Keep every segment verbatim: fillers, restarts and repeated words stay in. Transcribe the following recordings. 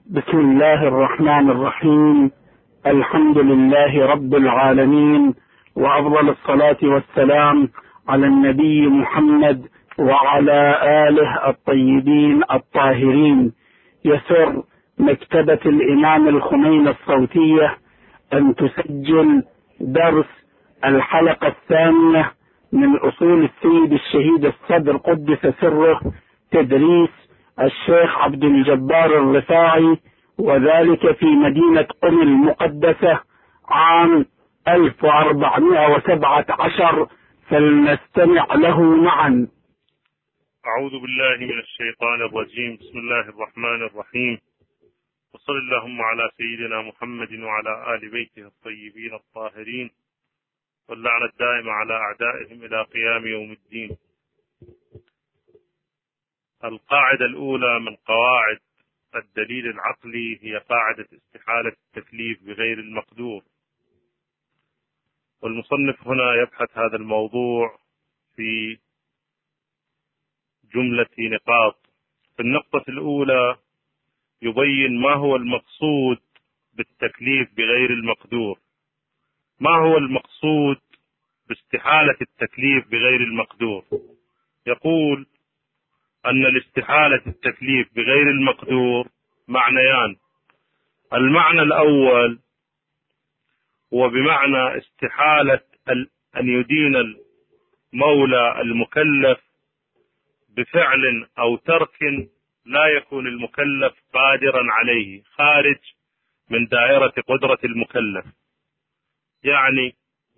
بسم الله الرحمن الرحيم. الحمد لله رب العالمين، وأفضل الصلاة والسلام على النبي محمد وعلى آله الطيبين الطاهرين. يسر مكتبة الإمام الخميني الصوتية أن تسجل درس الحلقة الثانية من أصول السيد الشهيد الصدر قدس سره، تدريس الشيخ عبد الجبار الرفاعي، وذلك في مدينة قم المقدسة عام ألف وأربعمائة وسبعة عشر، فلنستمع له معا. أعوذ بالله من الشيطان الرجيم. بسم الله الرحمن الرحيم، وصل اللهم على سيدنا محمد وعلى آل بيته الطيبين الطاهرين، واللعنة الدائمة على أعدائهم إلى قيام يوم الدين. القاعدة الأولى من قواعد الدليل العقلي هي قاعدة استحالة التكليف بغير المقدور، والمصنف هنا يبحث هذا الموضوع في جملة نقاط. في النقطة الأولى يبين ما هو المقصود بالتكليف بغير المقدور. ما هو المقصود باستحالة التكليف بغير المقدور؟ يقول أن الاستحالة التكليف بغير المقدور معنيان. المعنى الأول هو بمعنى استحالة أن يدين المولى المكلف بفعل أو ترك لا يكون المكلف قادرا عليه، خارج من دائرة قدرة المكلف. يعني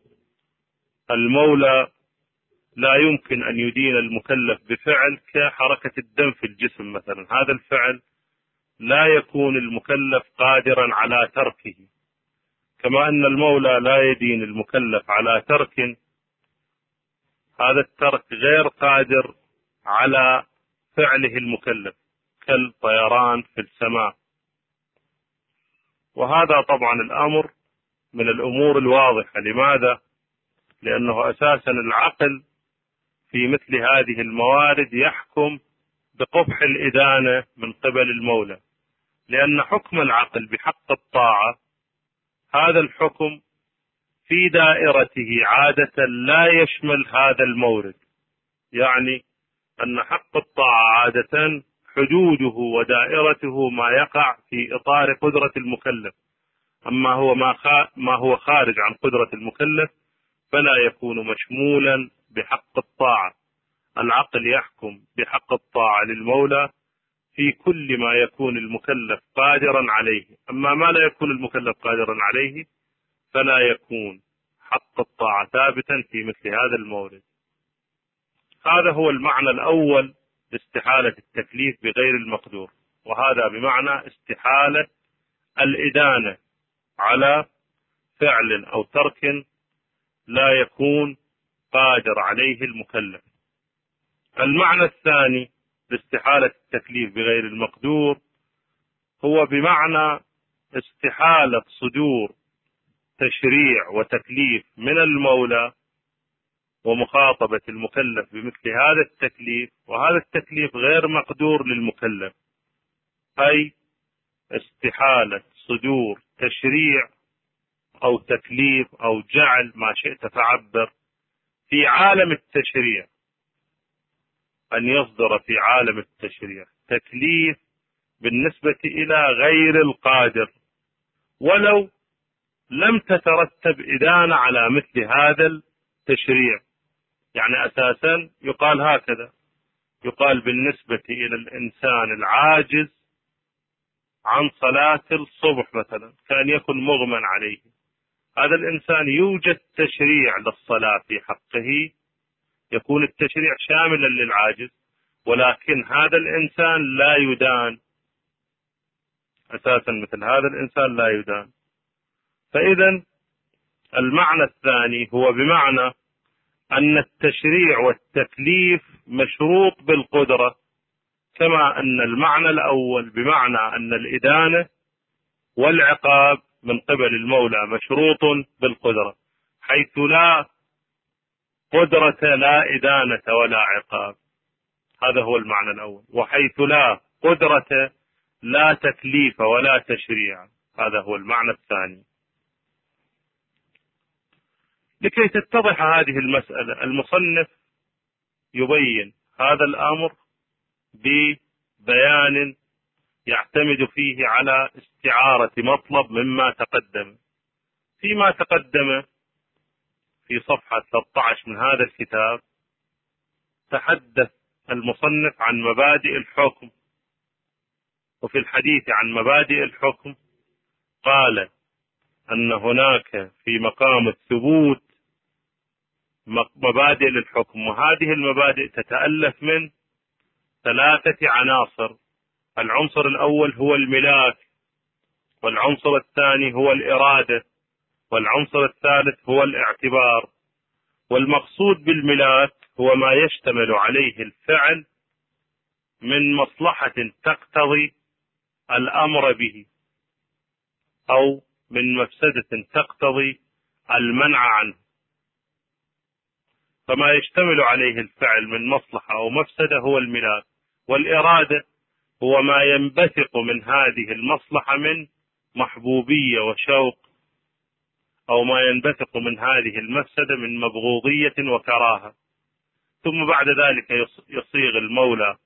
المولى لا يمكن أن يدين المكلف بفعل كحركة الدم في الجسم مثلا، هذا الفعل لا يكون المكلف قادرا على تركه، كما أن المولى لا يدين المكلف على ترك هذا الترك غير قادر على فعله المكلف، كالطيران في السماء. وهذا طبعا الأمر من الأمور الواضحة. لماذا؟ لأنه أساسا العقل في مثل هذه الموارد يحكم بقبح الإدانة من قبل المولى، لأن حكم العقل بحق الطاعة هذا الحكم في دائرته عادة لا يشمل هذا المورد. يعني أن حق الطاعة عادة حدوده ودائرته ما يقع في إطار قدرة المكلف، أما هو ما هو خارج عن قدرة المكلف فلا يكون مشمولا بحق الطاعة. العقل يحكم بحق الطاعة للمولى في كل ما يكون المكلف قادرا عليه، أما ما لا يكون المكلف قادرا عليه فلا يكون حق الطاعة ثابتا في مثل هذا المورد. هذا هو المعنى الأول لاستحالة التكليف بغير المقدور، وهذا بمعنى استحالة الإدانة على فعل أو ترك لا يكون قادر عليه المكلف. المعنى الثاني لاستحالة التكليف بغير المقدور هو بمعنى استحالة صدور تشريع وتكليف من المولى ومخاطبة المكلف بمثل هذا التكليف، وهذا التكليف غير مقدور للمكلف، أي استحالة صدور تشريع أو تكليف أو جعل ما شئت فعبر في عالم التشريع، أن يصدر في عالم التشريع تكليف بالنسبة إلى غير القادر، ولو لم تترتب إدانة على مثل هذا التشريع. يعني أساسا يقال هكذا، يقال بالنسبة إلى الإنسان العاجز عن صلاة الصبح مثلا، كأن يكون مغمى عليه، هذا الإنسان يوجد تشريع للصلاة في حقه، يكون التشريع شاملا للعاجز، ولكن هذا الإنسان لا يدان، أساسا مثل هذا الإنسان لا يدان. فإذا المعنى الثاني هو بمعنى أن التشريع والتكليف مشروط بالقدرة، كما أن المعنى الأول بمعنى أن الإدانة والعقاب من قبل المولى مشروط بالقدرة، حيث لا قدرة لا إدانة ولا عقاب. هذا هو المعنى الأول. وحيث لا قدرة لا تكليف ولا تشريع. هذا هو المعنى الثاني. لكي تتضح هذه المسألة المصنف يبين هذا الأمر ببيان يعتمد فيه على استعارة مطلب مما تقدم. فيما تقدم في صفحة ثلاثة عشر من هذا الكتاب تحدث المصنف عن مبادئ الحكم، وفي الحديث عن مبادئ الحكم قال أن هناك في مقام الثبوت مبادئ للحكم، وهذه المبادئ تتألف من ثلاثة عناصر. العنصر الأول هو الملاك، والعنصر الثاني هو الإرادة، والعنصر الثالث هو الاعتبار. والمقصود بالملاك هو ما يشتمل عليه الفعل من مصلحة تقتضي الأمر به، أو من مفسدة تقتضي المنع عنه. فما يشتمل عليه الفعل من مصلحة أو مفسدة هو الملاك. والإرادة هو ما ينبثق من هذه المصلحة من محبوبية وشوق، أو ما ينبثق من هذه المفسدة من مبغوضية وكراهة. ثم بعد ذلك يصيغ المولى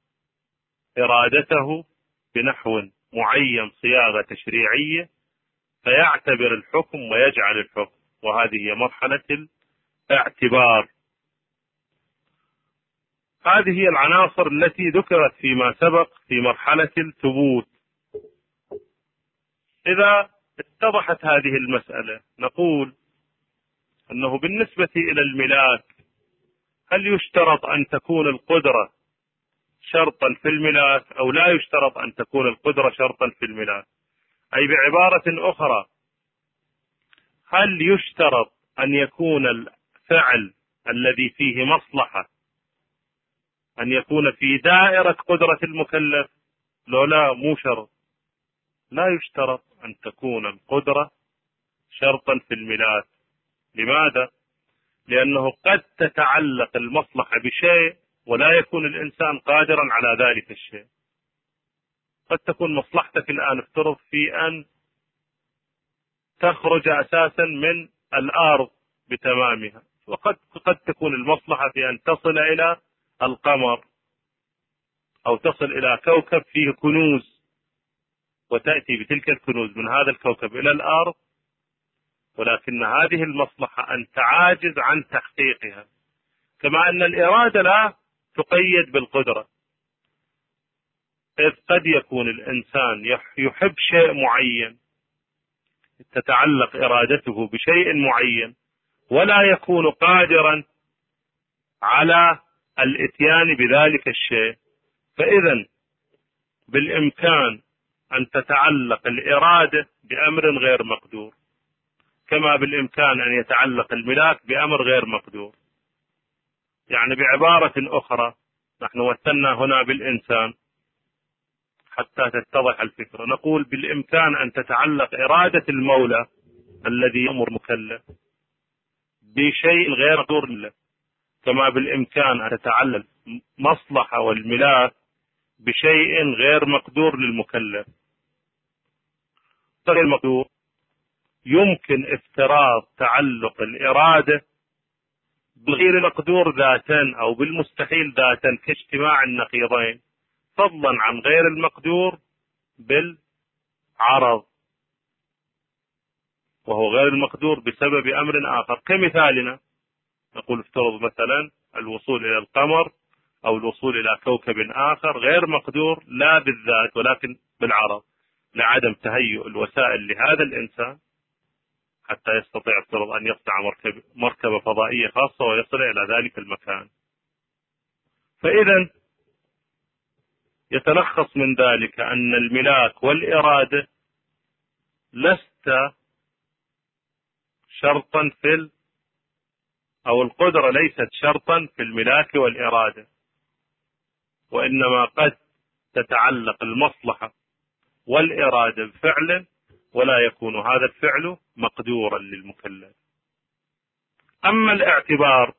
إرادته بنحو معين صياغة تشريعية، فيعتبر الحكم ويجعل الحكم، وهذه هي مرحلة الاعتبار. هذه هي العناصر التي ذكرت فيما سبق في مرحلة الثبوت. إذا اتضحت هذه المسألة نقول أنه بالنسبة إلى الملاك، هل يشترط أن تكون القدرة شرطا في الملاك أو لا يشترط أن تكون القدرة شرطا في الملاك؟ أي بعبارة أخرى، هل يشترط أن يكون الفعل الذي فيه مصلحة أن يكون في دائرة قدرة المكلف؟ لو لا، مو شرط. لا يشترط أن تكون القدرة شرطا في الملاك. لماذا؟ لأنه قد تتعلق المصلحة بشيء ولا يكون الإنسان قادرا على ذلك الشيء. قد تكون مصلحتك الآن افترض في أن تخرج أساسا من الأرض بتمامها، وقد قد تكون المصلحة في أن تصل إلى القمر أو تصل إلى كوكب فيه كنوز، وتأتي بتلك الكنوز من هذا الكوكب إلى الأرض، ولكن هذه المصلحة أنت عاجز عن تحقيقها. كما أن الإرادة لا تقيد بالقدرة، إذ قد يكون الإنسان يحب شيء معين تتعلق إرادته بشيء معين ولا يكون قادرا على الإتيان بذلك الشيء، فإذا بالإمكان أن تتعلق الإرادة بأمر غير مقدور، كما بالإمكان أن يتعلق الملاك بأمر غير مقدور. يعني بعبارة أخرى، نحن مثلنا هنا بالإنسان حتى تتضح الفكرة، نقول بالإمكان أن تتعلق إرادة المولى الذي يأمر مكلف بشيء غير مقدور له، كما بالإمكان أن تتعلق مصلحة والملاك بشيء غير مقدور للمكلف. غير مقدور يمكن افتراض تعلق الإرادة بالغير المقدور ذاتا أو بالمستحيل ذاتا كاجتماع النقيضين، فضلا عن غير المقدور بالعرض، وهو غير المقدور بسبب أمر آخر. كمثالنا نقول افترض مثلا الوصول إلى القمر أو الوصول إلى كوكب آخر غير مقدور لا بالذات ولكن بالعرض، لعدم تهيؤ الوسائل لهذا الإنسان حتى يستطيع افترض أن يصنع مركبة, مركبة فضائية خاصة ويصل إلى ذلك المكان. فإذا يتلخص من ذلك أن الملاك والإرادة لست شرطا في ال أو القدرة ليست شرطا في الملاك والإرادة، وإنما قد تتعلق المصلحة والإرادة بفعل ولا يكون هذا الفعل مقدورا للمكلف. أما الاعتبار،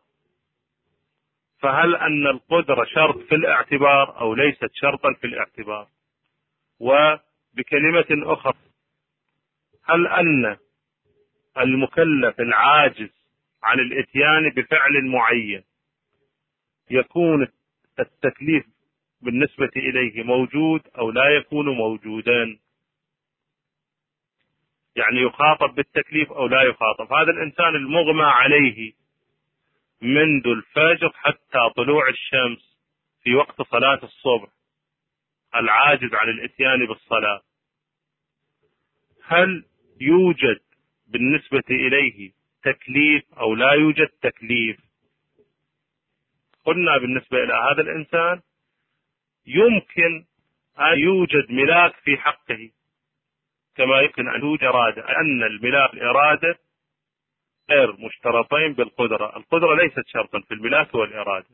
فهل أن القدرة شرط في الاعتبار أو ليست شرطا في الاعتبار؟ وبكلمة أخرى، هل أن المكلف العاجز عن الإتيان بفعل معين يكون التكليف بالنسبة إليه موجود أو لا يكون موجودا؟ يعني يخاطب بالتكليف أو لا يخاطب. هذا الإنسان المغمى عليه منذ الفجر حتى طلوع الشمس في وقت صلاة الصبح، العاجز عن الإتيان بالصلاة، هل يوجد بالنسبة إليه تكليف أو لا يوجد تكليف؟ قلنا بالنسبة إلى هذا الإنسان يمكن أن يوجد ملاك في حقه، كما يمكن أن يوجد إرادة، أن الملاك الإرادة غير مشترطين بالقدرة. القدرة ليست شرطا في الملاك والإرادة،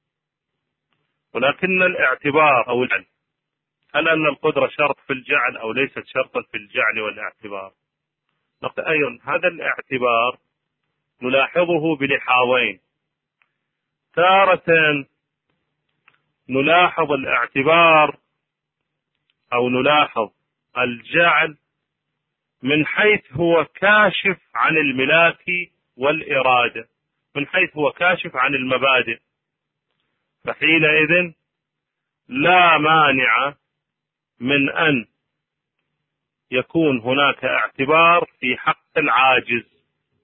ولكن الاعتبار أو الجعل، هل أن القدرة شرط في الجعل أو ليست شرطا في الجعل والاعتبار؟ نقطة أيضا، هذا الاعتبار نلاحظه بلحاظين. تارة نلاحظ الاعتبار أو نلاحظ الجعل من حيث هو كاشف عن الملاك والإرادة، من حيث هو كاشف عن المبادئ، فحينئذ لا مانع من أن يكون هناك اعتبار في حق العاجز.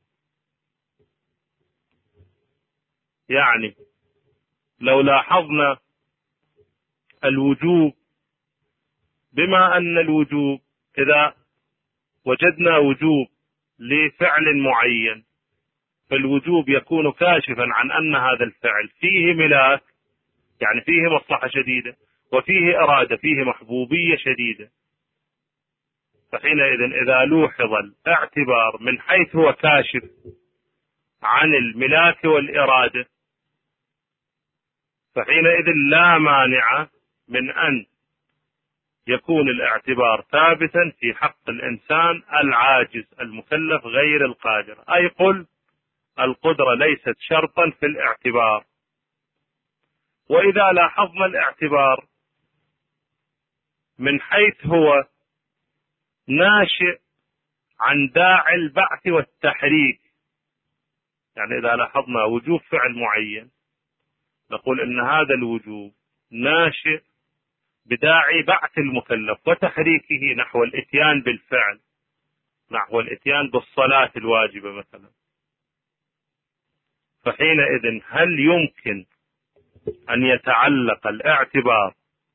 يعني لو لاحظنا الوجوب، بما أن الوجوب إذا وجدنا وجوب لفعل معين فالوجوب يكون كاشفا عن أن هذا الفعل فيه ملاك، يعني فيه مصلحة شديدة، وفيه إرادة، فيه محبوبية شديدة. فحينئذ إذا لوحظ الاعتبار من حيث هو كاشف عن الملاك والإرادة، فحينئذ لا مانع من أن يكون الاعتبار ثابتا في حق الإنسان العاجز المكلف غير القادر. أي قل القدرة ليست شرطا في الاعتبار. وإذا لاحظنا الاعتبار من حيث هو ناشئ عن داعي البعث والتحريك، يعني إذا لاحظنا وجوب فعل معين نقول إن هذا الوجوب ناشئ بداعي بعث المكلف وتحريكه نحو الإتيان بالفعل، نحو الإتيان بالصلاة الواجبة مثلا. فحينئذ هل يمكن أن يتعلق الاعتبار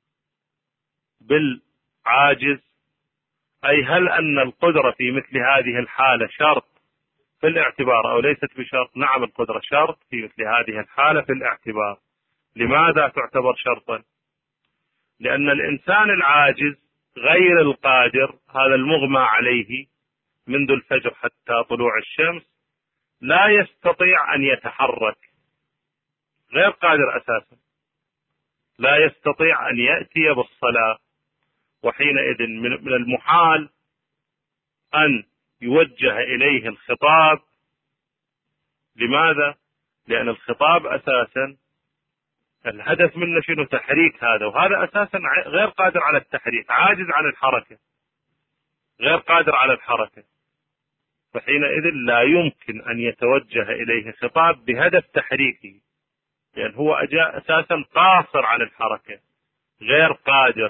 بالعاجز؟ أي هل أن القدرة في مثل هذه الحالة شرط في الاعتبار أو ليست بشرط؟ نعم، القدرة شرط في مثل هذه الحالة في الاعتبار. لماذا تعتبر شرطا؟ لأن الإنسان العاجز غير القادر، هذا المغمى عليه منذ الفجر حتى طلوع الشمس، لا يستطيع أن يتحرك، غير قادر أساسا، لا يستطيع أن يأتي بالصلاة. وحينئذ من المحال أن يوجه إليه الخطاب. لماذا؟ لأن الخطاب أساسا الهدف منه شنو؟ تحريك هذا، وهذا أساسا غير قادر على التحريك، عاجز عن الحركة، غير قادر على الحركة. فحينئذ لا يمكن أن يتوجه إليه خطاب بهدف تحريكه، لأن هو أجاء أساسا قاصر عن الحركة، غير قادر.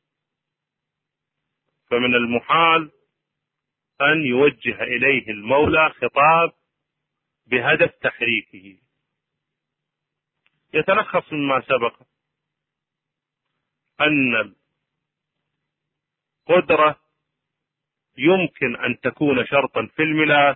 فمن المحال أن يوجه إليه المولى خطاب بهدف تحريكه. يتلخص مما سبق أن القدرة يمكن أن تكون شرطا في الملاك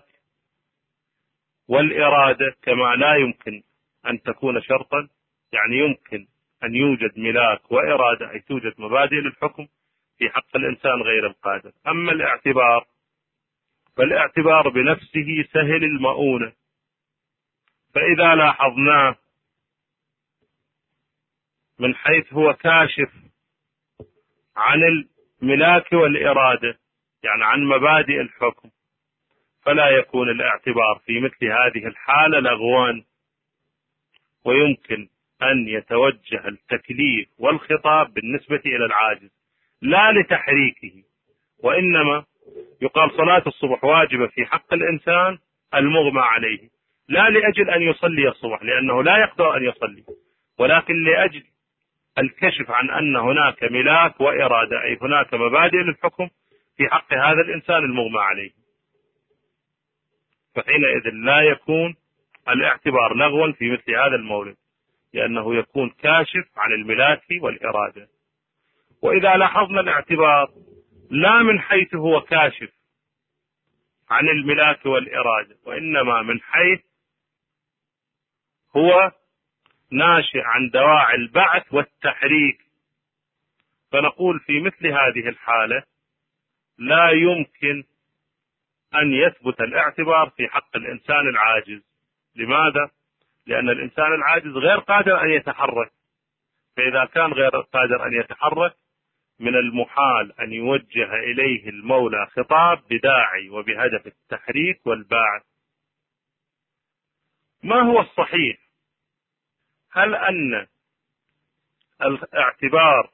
والإرادة، كما لا يمكن أن تكون شرطا، يعني يمكن أن يوجد ملاك وإرادة، أي توجد مبادئ للحكم في حق الإنسان غير القادر. أما الاعتبار فالاعتبار بنفسه سهل المؤونة، فإذا لاحظناه من حيث هو كاشف عن الملاك والإرادة، يعني عن مبادئ الحكم، فلا يكون الاعتبار في مثل هذه الحالة لغوا، ويمكن أن يتوجه التكليف والخطاب بالنسبة إلى العاجز. لا لتحريكه، وإنما يقال صلاة الصبح واجبة في حق الإنسان المغمى عليه، لا لأجل أن يصلي الصبح لأنه لا يقدر أن يصلي، ولكن لأجل الكشف عن أن هناك ملاك وإرادة، أي هناك مبادئ للحكم في حق هذا الإنسان المغمى عليه. فحينئذ لا يكون الاعتبار لغوا في مثل هذا المولد، لأنه يكون كاشف عن الملاك والإرادة. وإذا لاحظنا الاعتبار لا من حيث هو كاشف عن الملاك والإرادة، وإنما من حيث هو ناشئ عن دواعي البعث والتحريك، فنقول في مثل هذه الحالة لا يمكن أن يثبت الاعتبار في حق الإنسان العاجز. لماذا؟ لأن الإنسان العاجز غير قادر أن يتحرك، فإذا كان غير قادر أن يتحرك من المحال أن يوجه إليه المولى خطاب بداعي وبهدف التحريك والباعث. ما هو الصحيح؟ هل أن الاعتبار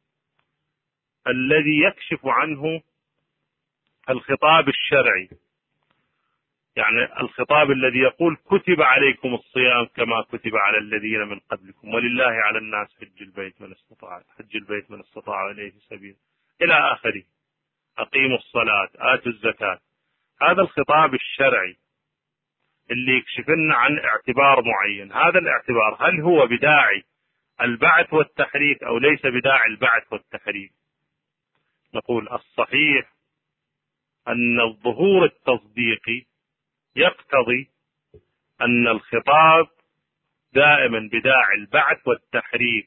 الذي يكشف عنه الخطاب الشرعي، يعني الخطاب الذي يقول كتب عليكم الصيام كما كتب على الذين من قبلكم ولله على الناس حج البيت من استطاع حج البيت من استطاع إليه سبيل إلى آخره، أقيموا الصلاة آتوا الزكاة، هذا الخطاب الشرعي اللي يكشف لنا عن اعتبار معين، هذا الاعتبار هل هو بداعي البعث والتحريك أو ليس بداعي البعث والتحريك؟ نقول الصحيح أن الظهور التصديقي يقتضي أن الخطاب دائما بداعي البعث والتحريك.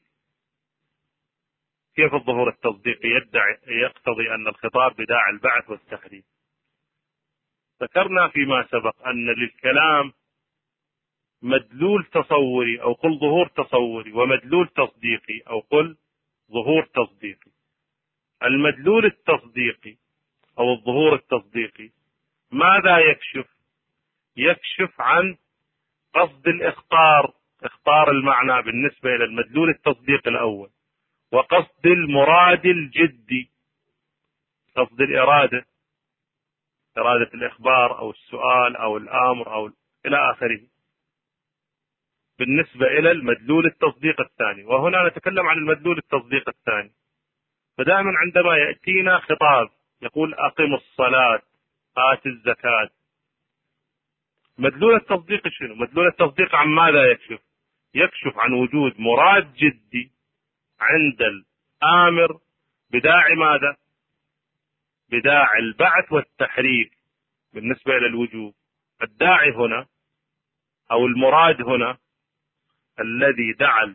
كيف الظهور التصديقي يدعي يقتضي أن الخطاب بداعي البعث والتحريك؟ ذكرنا فيما سبق أن للكلام مدلول تصوري أو قل ظهور تصوري ومدلول تصديقي أو قل ظهور تصديقي. المدلول التصديقي أو الظهور التصديقي ماذا يكشف؟ يكشف عن قصد الإخطار، إخطار المعنى بالنسبة إلى المدلول التصديقي الأول، وقصد المراد الجدي، قصد الإرادة، إرادة الإخبار أو السؤال أو الأمر أو إلى آخره، بالنسبة إلى المدلول التصديق الثاني. وهنا نتكلم عن المدلول التصديق الثاني. فدائما عندما يأتينا خطاب يقول أقم الصلاة آت الزكاة، مدلول التصديق شنو؟ مدلول التصديق عن ماذا يكشف؟ يكشف عن وجود مراد جدي عند الآمر بداعي ماذا؟ بداعي البعث والتحريك بالنسبة إلى الوجوب. الداعي هنا أو المراد هنا الذي دعا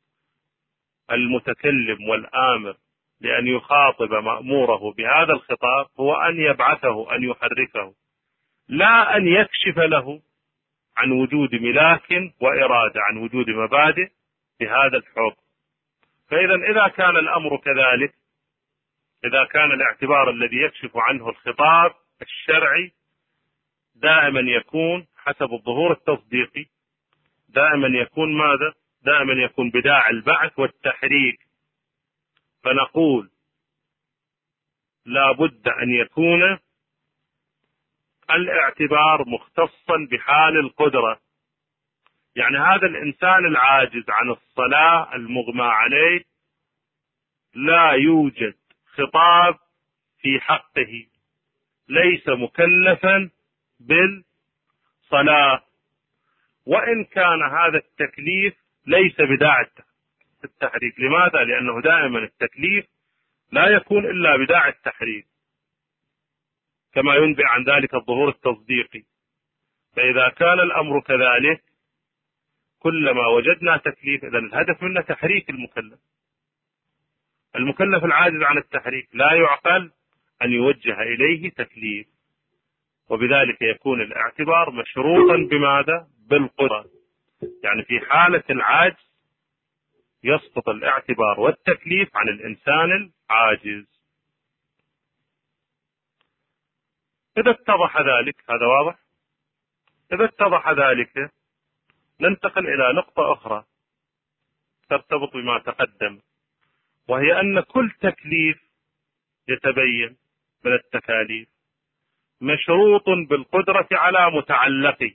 المتكلم والآمر لأن يخاطب مأموره بهذا الخطاب هو أن يبعثه، أن يحركه، لا أن يكشف له عن وجود ملاك وإرادة، عن وجود مبادئ بهذا الحكم. فإذا إذا كان الأمر كذلك، إذا كان الاعتبار الذي يكشف عنه الخطاب الشرعي دائما يكون حسب الظهور التصديقي، دائما يكون ماذا؟ دائما يكون بداعي البعث والتحريك. فنقول لا بد أن يكون الاعتبار مختصا بحال القدرة، يعني هذا الإنسان العاجز عن الصلاة المغمى عليه لا يوجد خطاب في حقه، ليس مكلفا بالصلاة، وإن كان هذا التكليف ليس بداعي التحريك. لماذا؟ لأنه دائما التكليف لا يكون إلا بداعي التحريك، كما ينبئ عن ذلك الظهور التصديقي. فإذا كان الأمر كذلك كلما وجدنا تكليف إذن الهدف منه تحريك المكلف. المكلف العاجز عن التحريك لا يعقل أن يوجه إليه تكليف، وبذلك يكون الاعتبار مشروطا بماذا؟ بالقدرة. يعني في حالة العجز يسقط الاعتبار والتكليف عن الإنسان العاجز. إذا اتضح ذلك، هذا واضح؟ إذا اتضح ذلك ننتقل إلى نقطة أخرى ترتبط بما تقدم، وهي أن كل تكليف يتبين من التكاليف مشروط بالقدرة على متعلقه.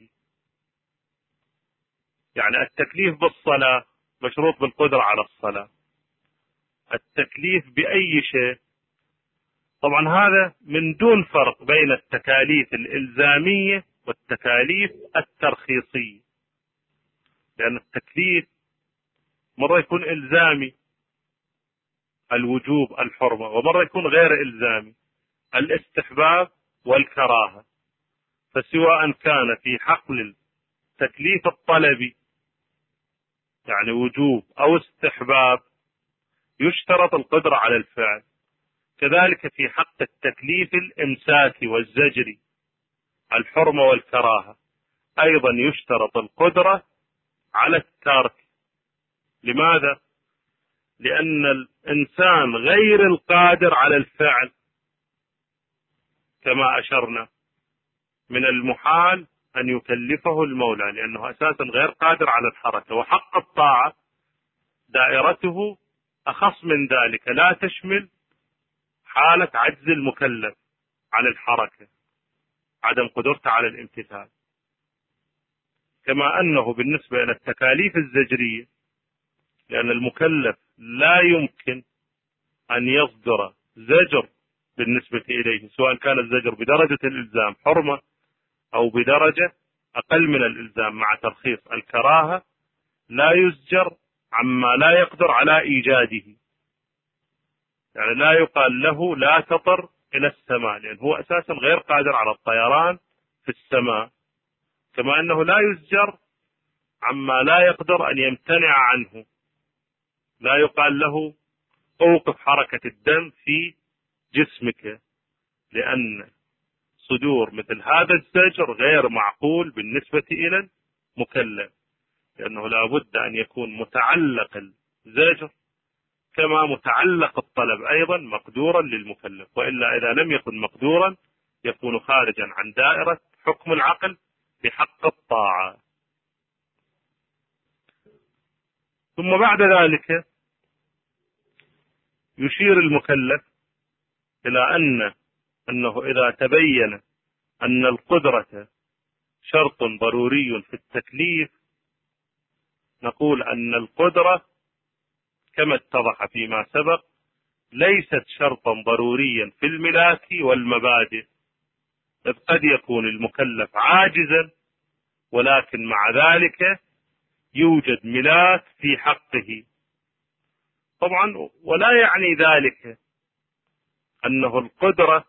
يعني التكليف بالصلاة مشروط بالقدرة على الصلاة، التكليف بأي شيء. طبعا هذا من دون فرق بين التكاليف الإلزامية والتكاليف الترخيصية، لأن التكليف مرة يكون إلزامي الوجوب الحرمة، ومرة يكون غير إلزامي الاستحباب والكراهة. فسواء كان في حقل التكليف الطلبي يعني وجوب أو استحباب يشترط القدرة على الفعل، كذلك في حق التكليف الإمساكي والزجري الحرمة والكراهة أيضا يشترط القدرة على الترك. لماذا؟ لأن الإنسان غير القادر على الفعل، كما أشرنا من المحال أن يكلفه المولى لأنه أساسا غير قادر على الحركة. وحق الطاعة دائرته أخص من ذلك، لا تشمل حالة عجز المكلف عن الحركة، عدم قدرته على الامتثال. كما أنه بالنسبة إلى التكاليف الزجرية، لأن المكلف لا يمكن أن يصدر زجر بالنسبة إليه، سواء كان الزجر بدرجة الإلزام حرمة أو بدرجة أقل من الإلزام مع ترخيص الكراهة، لا يزجر عما لا يقدر على إيجاده. يعني لا يقال له لا تطر إلى السماء، لأن هو أساسا غير قادر على الطيران في السماء. كما أنه لا يزجر عما لا يقدر أن يمتنع عنه، لا يقال له أوقف حركة الدم في جسمك، لأن صدور مثل هذا الزجر غير معقول بالنسبة إلى المكلف، لأنه لا بد أن يكون متعلق الزجر كما متعلق الطلب أيضا مقدورا للمكلف، وإلا إذا لم يكن مقدورا يكون خارجا عن دائرة حكم العقل بحق الطاعة. ثم بعد ذلك يشير المكلف إلى أن أنه إذا تبين أن القدرة شرط ضروري في التكليف، نقول أن القدرة كما اتضح فيما سبق ليست شرطا ضروريا في الملاك والمبادئ، إذ قد يكون المكلف عاجزا ولكن مع ذلك يوجد ملاك في حقه. طبعا ولا يعني ذلك أنه القدرة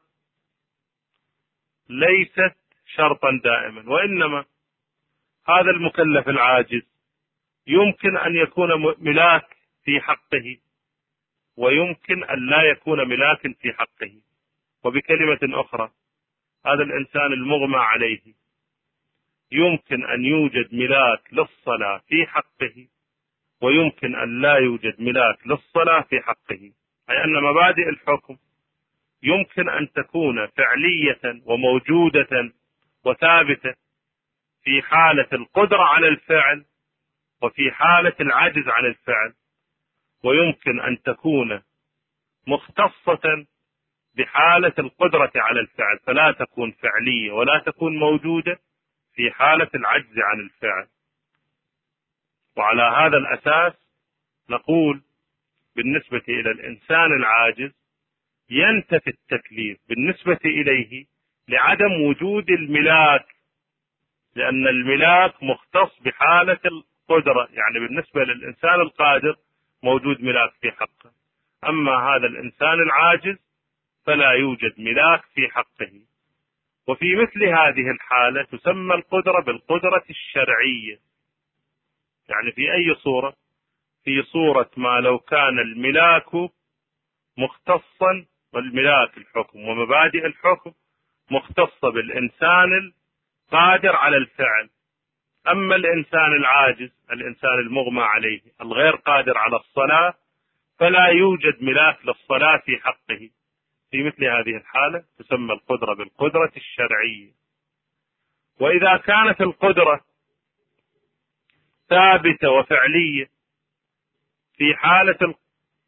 ليست شرطا دائما، وإنما هذا المكلف العاجز يمكن أن يكون ملاك في حقه ويمكن أن لا يكون ملاك في حقه. وبكلمة أخرى هذا الإنسان المغمى عليه يمكن أن يوجد ملاك للصلاة في حقه ويمكن أن لا يوجد ملاك للصلاة في حقه، أي أن مبادئ الحكم يمكن أن تكون فعلية وموجودة وثابتة في حالة القدرة على الفعل وفي حالة العجز عن الفعل، ويمكن أن تكون مختصة بحالة القدرة على الفعل فلا تكون فعلية ولا تكون موجودة في حالة العجز عن الفعل. وعلى هذا الأساس نقول بالنسبة إلى الإنسان العاجز ينتفي التكليف بالنسبة إليه لعدم وجود الملاك، لأن الملاك مختص بحالة القدرة، يعني بالنسبة للإنسان القادر موجود ملاك في حقه، أما هذا الإنسان العاجز فلا يوجد ملاك في حقه. وفي مثل هذه الحالة تسمى القدرة بالقدرة الشرعية. يعني في أي صورة؟ في صورة ما لو كان الملاك مختصا، والملاك الحكم ومبادئ الحكم مختصة بالإنسان القادر على الفعل، أما الإنسان العاجز الإنسان المغمى عليه الغير قادر على الصلاة فلا يوجد ملاك للصلاة في حقه. في مثل هذه الحالة تسمى القدرة بالقدرة الشرعية. وإذا كانت القدرة ثابتة وفعلية في حالة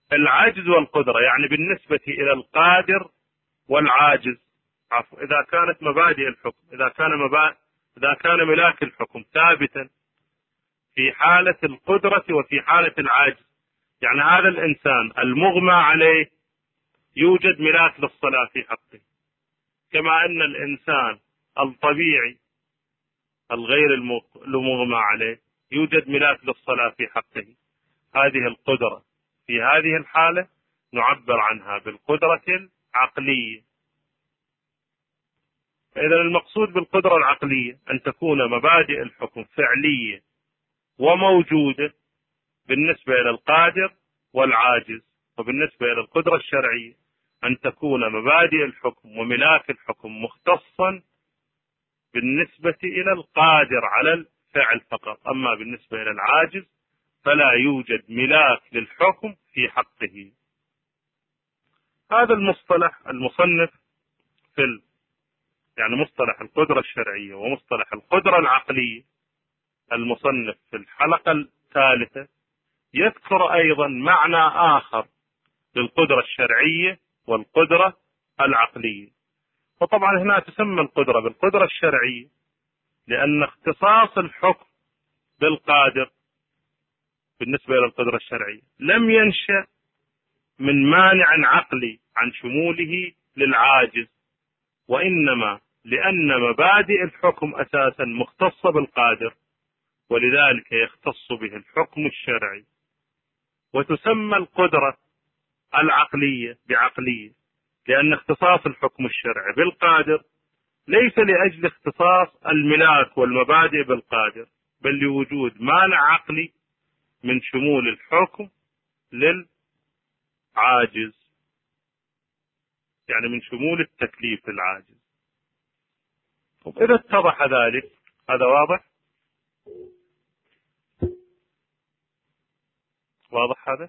العجز والقدرة، يعني بالنسبة إلى القادر والعاجز. عفوا، إذا كانت مبادئ الحكم، إذا كان مبادئ إذا كان ملاك الحكم ثابتا في حالة القدرة وفي حالة العجز، يعني هذا الإنسان المغمى عليه يوجد ملاك للصلاة في حقه، كما أن الإنسان الطبيعي الغير المغمى عليه يوجد ملاك للصلاة في حقه. هذه القدرة في هذه الحالة نعبر عنها بالقدرة العقلية. إذن المقصود بالقدرة العقلية أن تكون مبادئ الحكم فعلية وموجودة بالنسبة إلى القادر والعاجز، وبالنسبة إلى القدرة الشرعية أن تكون مبادئ الحكم وملاك الحكم مختصا بالنسبة إلى القادر على الفعل فقط، أما بالنسبة إلى العاجز فلا يوجد ملاك للحكم في حقه. هذا المصطلح المصنف في ال... يعني مصطلح القدرة الشرعية ومصطلح القدرة العقلية، المصنف في الحلقة الثالثة يذكر أيضا معنى آخر للقدرة الشرعية والقدرة العقلية. وطبعا هنا تسمى القدرة بالقدرة الشرعية لأن اختصاص الحكم بالقادر بالنسبة إلى القدرة الشرعية لم ينشأ من مانع عقلي عن شموله للعاجز، وإنما لأن مبادئ الحكم أساسا مختصة بالقادر، ولذلك يختص به الحكم الشرعي. وتسمى القدرة العقلية بعقلية لأن اختصاص الحكم الشرعي بالقادر ليس لأجل اختصاص الملاك والمبادئ بالقادر، بل لوجود مانع عقلي من شمول الحكم للعاجز، يعني من شمول التكليف للعاجز. إذا اتضح ذلك، هذا واضح؟ واضح هذا؟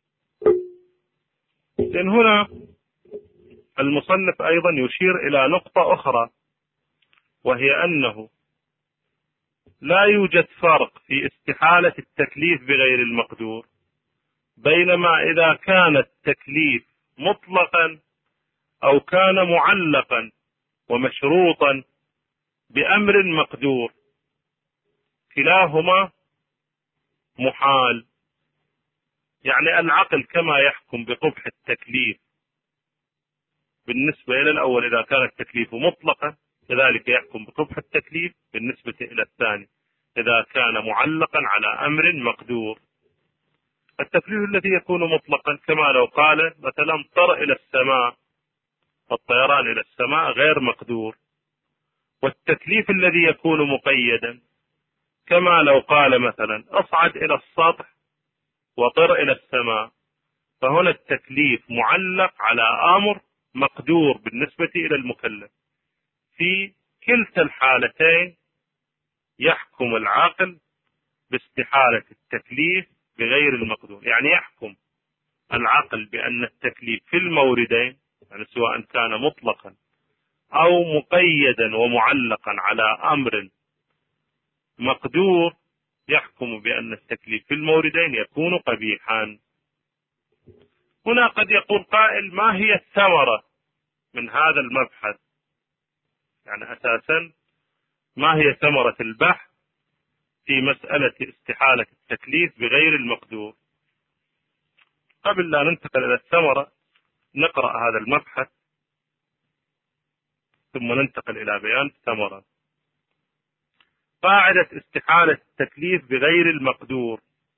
لأن هنا المصنف أيضا يشير إلى نقطة أخرى، وهي أنه لا يوجد فرق في استحالة التكليف بغير المقدور، بينما إذا كان التكليف مطلقا أو كان معلقا ومشروطا بأمر مقدور كلاهما محال. يعني العقل كما يحكم بقبح التكليف بالنسبة إلى الأول إذا كان التكليف مطلقا، كذلك يحكم بقبح التكليف بالنسبة إلى الثاني إذا كان معلقا على أمر مقدور. التكليف الذي يكون مطلقا كما لو قال مثلا طر إلى السماء، الطيران إلى السماء غير مقدور. والتكليف الذي يكون مقيدا كما لو قال مثلا اصعد إلى السطح وطر إلى السماء، فهنا التكليف معلق على أمر مقدور بالنسبة إلى المكلف. في كلتا الحالتين يحكم العقل باستحالة التكليف بغير المقدور، يعني يحكم العقل بأن التكليف في الموردين، يعني سواء كان مطلقا أو مقيدا ومعلقا على أمر مقدور، يحكم بأن التكليف في الموردين يكون قبيحا. هنا قد يقول قائل: ما هي الثمرة من هذا المبحث؟ يعني أساسا ما هي ثمرة البحث في مسألة استحالة التكليف بغير المقدور؟ قبل لا ننتقل إلى الثمرة نقرأ هذا المبحث ثم ننتقل إلى بيان الثمرة. قاعدة استحالة التكليف بغير المقدور: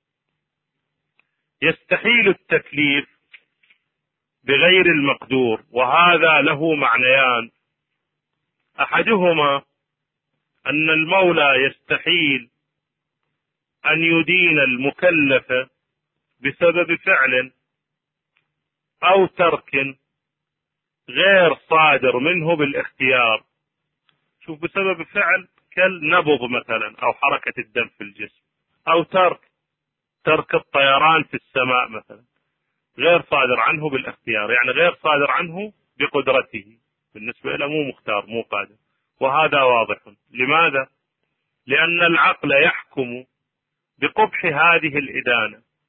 يستحيل التكليف بغير المقدور، وهذا له معنيان: أحدهما أن المولى يستحيل أن يدين المكلف بسبب فعل أو ترك غير صادر منه بالاختيار. شوف، بسبب فعل كالنبض مثلا أو حركة الدم في الجسم، أو ترك ترك الطيران في السماء مثلا، غير صادر عنه بالاختيار، يعني غير صادر عنه بقدرته، بالنسبة له مو مختار مو قادر. وهذا واضح. لماذا؟ لأن العقل يحكم بقبح هذه الإدانة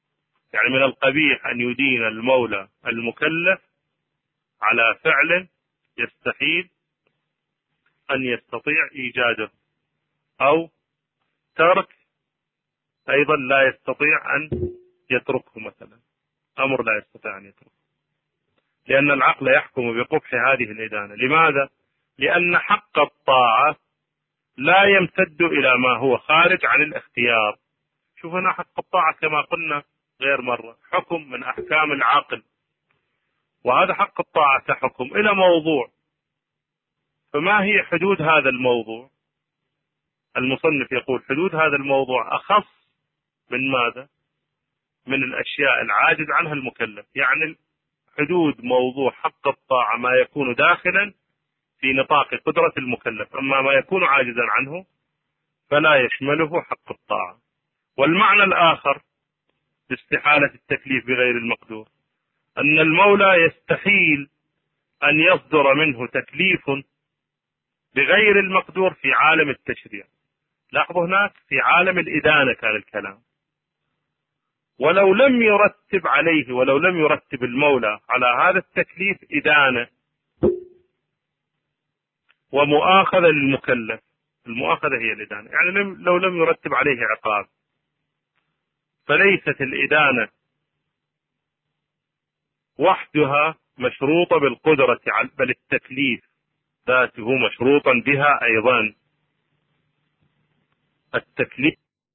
يعني من القبيح أن يدين المولى المكلف على فعل يستحيل أن يستطيع إيجاده، أو ترك أيضا لا يستطيع أن يتركه، مثلا أمر لا يستطيع أن يتركه، لأن العقل يحكم بقبح هذه الإدانة. لماذا؟ لأن حق الطاعة لا يمتد إلى ما هو خارج عن الاختيار. شوف هنا حق الطاعة كما قلنا غير مرة حكم من أحكام العقل، وهذا حق الطاعة كحكم إلى موضوع. فما هي حدود هذا الموضوع؟ المصنف يقول حدود هذا الموضوع أخص من ماذا؟ من الأشياء العاجز عنها المكلف. يعني حدود موضوع حق الطاعة ما يكون داخلا في نطاق قدرة المكلف، أما ما يكون عاجزا عنه فلا يشمله حق الطاعة. والمعنى الآخر باستحالة التكليف بغير المقدور أن المولى يستحيل أن يصدر منه تكليف بغير المقدور في عالم التشريع. لاحظوا هناك في عالم الإدانة كان الكلام، ولو لم يرتب عليه ولو لم يرتب المولى على هذا التكليف إدانة ومؤاخذة للمكلف، المؤاخذة هي الإدانة، يعني لو لم يرتب عليه عقاب، فليست الإدانة وحدها مشروطة بالقدرة، بل التكليف ذاته مشروطا بها أيضا. التكليف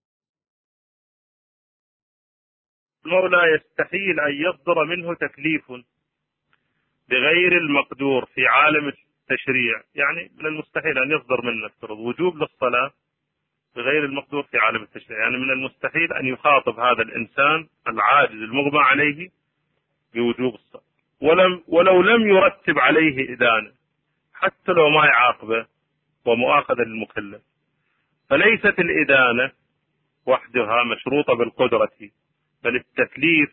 المولى يستحيل أن يصدر منه تكليف بغير المقدور في عالم التشريع، يعني من المستحيل أن يصدر منه افترض وجوب للصلاة بغير المقدور في عالم التشريع، يعني من المستحيل أن يخاطب هذا الإنسان العاجز المغمى عليه بوجوب الصلاة ولم ولو لم يرتب عليه إدانة، حتى لو ما يعاقبه ومؤاخذة للمكلف. فليست الإدانة وحدها مشروطة بالقدرة، بل التكليف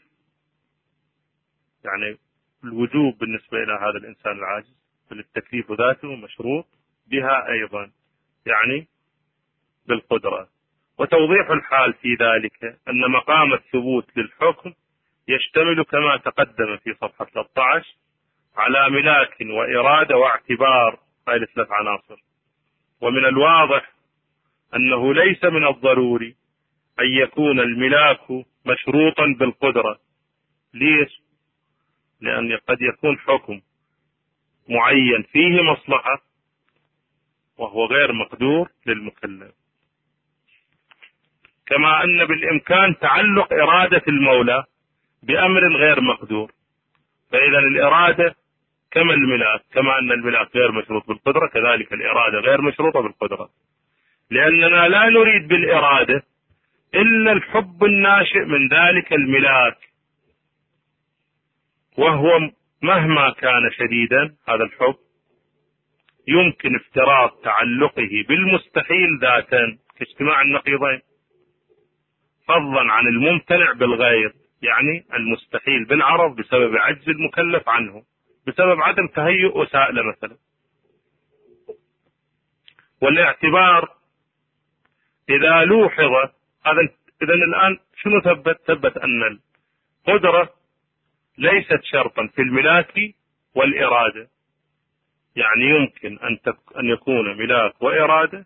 يعني الوجوب بالنسبة إلى هذا الإنسان العاجز، بل التكليف ذاته مشروط بها أيضا، يعني بالقدرة. وتوضيح الحال في ذلك أن مقام الثبوت للحكم يشتمل كما تقدم في صفحة ثلاثة عشر على ملاك وإرادة واعتبار، هذه الثلاث عناصر. ومن الواضح أنه ليس من الضروري أن يكون الملاك مشروطا بالقدرة. ليش؟ لأن قد يكون حكم معين فيه مصلحة وهو غير مقدور للمكلف، كما أن بالإمكان تعلق إرادة المولى بأمر غير مقدور. فإذا الإرادة كما الملاك، كما أن الملاك غير مشروط بالقدرة، كذلك الإرادة غير مشروطة بالقدرة، لأننا لا نريد بالإرادة إلا الحب الناشئ من ذلك الملاك، وهو مهما كان شديدا هذا الحب يمكن افتراض تعلقه بالمستحيل ذاتا كاجتماع النقيضين، فضلا عن الممتنع بالغير، يعني المستحيل بالعرض بسبب عجز المكلف عنه، بسبب عدم تهيؤ وسائل مثلا. والاعتبار إذا لوحظ هذا، إذا الآن شنو ثبت؟ ثبت أن القدرة ليست شرطا في الملاك والإرادة، يعني يمكن أن أن يكون ملاك وإرادة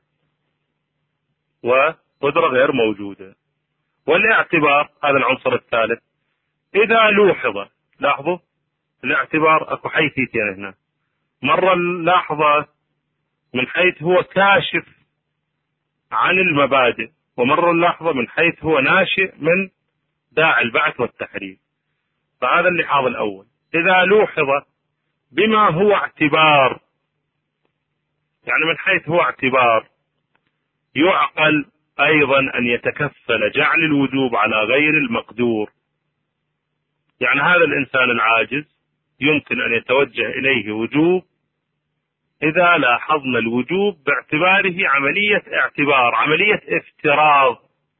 وقدرة غير موجودة. والاعتبار هذا العنصر الثالث إذا لوحظ، لاحظوا الاعتبار أكو حيثيتين هنا، مرة لاحظة من حيث هو كاشف عن المبادئ، ومرة لاحظة من حيث هو ناشئ من داعي البعث والتحريف. فهذا اللحاظ الأول. إذا لوحظ بما هو اعتبار، يعني من حيث هو اعتبار يعقل أيضا أن يتكفل جعل الوجوب على غير المقدور، يعني هذا الإنسان العاجز يمكن أن يتوجه إليه وجوب إذا لاحظنا الوجوب باعتباره عملية اعتبار، عملية افتراض.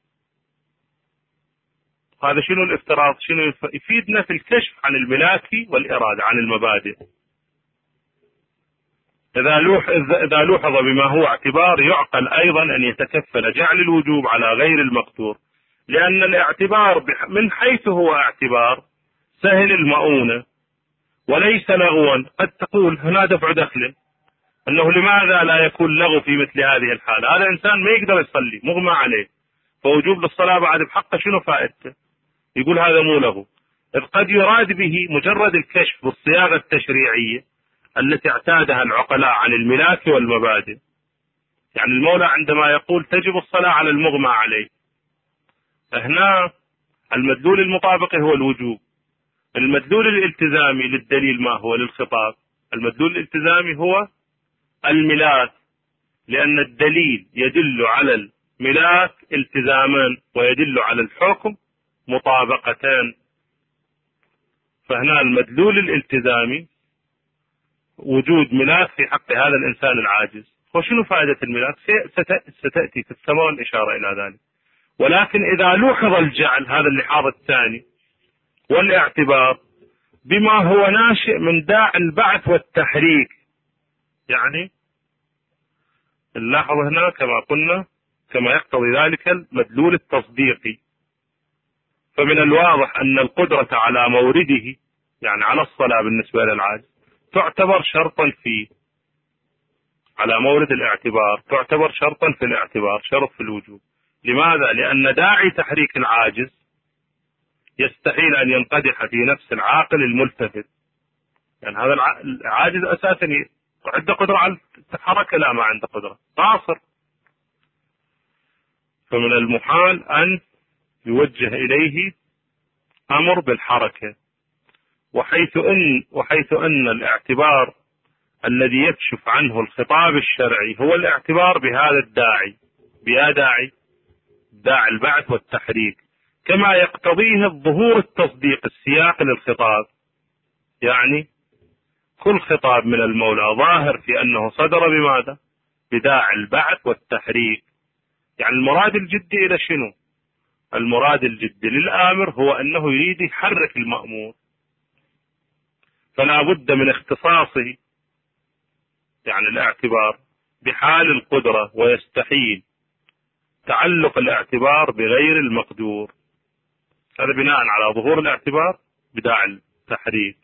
هذا شنو الافتراض؟ شنو يفيدنا في الكشف عن الملاك والإرادة، عن المبادئ. إذا لوح إذا لوحظ بما هو اعتبار يعقل أيضا أن يتكفل جعل الوجوب على غير المقدور، لأن الاعتبار من حيث هو اعتبار سهل المؤونة وليس لغوا. قد تقول هنا دفع دخل، أنه لماذا لا يكون لغو في مثل هذه الحالة؟ هذا إنسان ما يقدر يصلي مغمى عليه، فوجوب للصلاة بعد بحقه شنو فائدته؟ يقول هذا مو لغو. إذ قد يراد به مجرد الكشف بالصياغة التشريعية التي اعتادها العقلاء عن الملاك والمبادئ. يعني المولى عندما يقول تجب الصلاة على المغمى عليه، هنا المدلول المطابق هو الوجوب. المدلول الالتزامي للدليل ما هو للخطاب؟ المدلول الالتزامي هو الملاك، لأن الدليل يدل على الملاك التزاما ويدل على الحكم مطابقتان. فهنا المدلول الالتزامي وجود ملاك في حق هذا الإنسان العاجز. وشنو فائدة الملاك؟ ستأتي في الثمن إشارة إلى ذلك. ولكن إذا لوحظ الجعل، هذا اللحاظ الثاني، والاعتبار بما هو ناشئ من داع البعث والتحريك، يعني نلاحظ هنا كما قلنا كما يقتضي ذلك المدلول التصديقي. فمن الواضح أن القدرة على مورده، يعني على الصلاة بالنسبة للعاجز، تعتبر شرطا في على مورد الاعتبار، تعتبر شرطا في الاعتبار، شرط في الوجوب. لماذا؟ لأن داعي تحريك العاجز يستحيل أن ينقدح في نفس العاقل الملتفت. يعني هذا العاجز أساسا عنده قدرة على التحرك؟ لا، ما عنده قدرة، قاصر. فمن المحال أن يوجه إليه أمر بالحركة. وحيث أن وحيث أن الاعتبار الذي يكشف عنه الخطاب الشرعي هو الاعتبار بهذا الداعي، بيا داعي، داعي البعث والتحريك، كما يقتضيه الظهور التصديق السياق للخطاب. يعني كل خطاب من المولى ظاهر في أنه صدر بماذا؟ بداعي البعث والتحريك. يعني المراد الجدي إلى شنو؟ المراد الجدي للآمر هو أنه يريد يحرك المأمور، فلا بد من اختصاصه، يعني الاعتبار، بحال القدرة، ويستحيل تعلق الاعتبار بغير المقدور. هذا بناء على ظهور الاعتبار بداعي التحريك.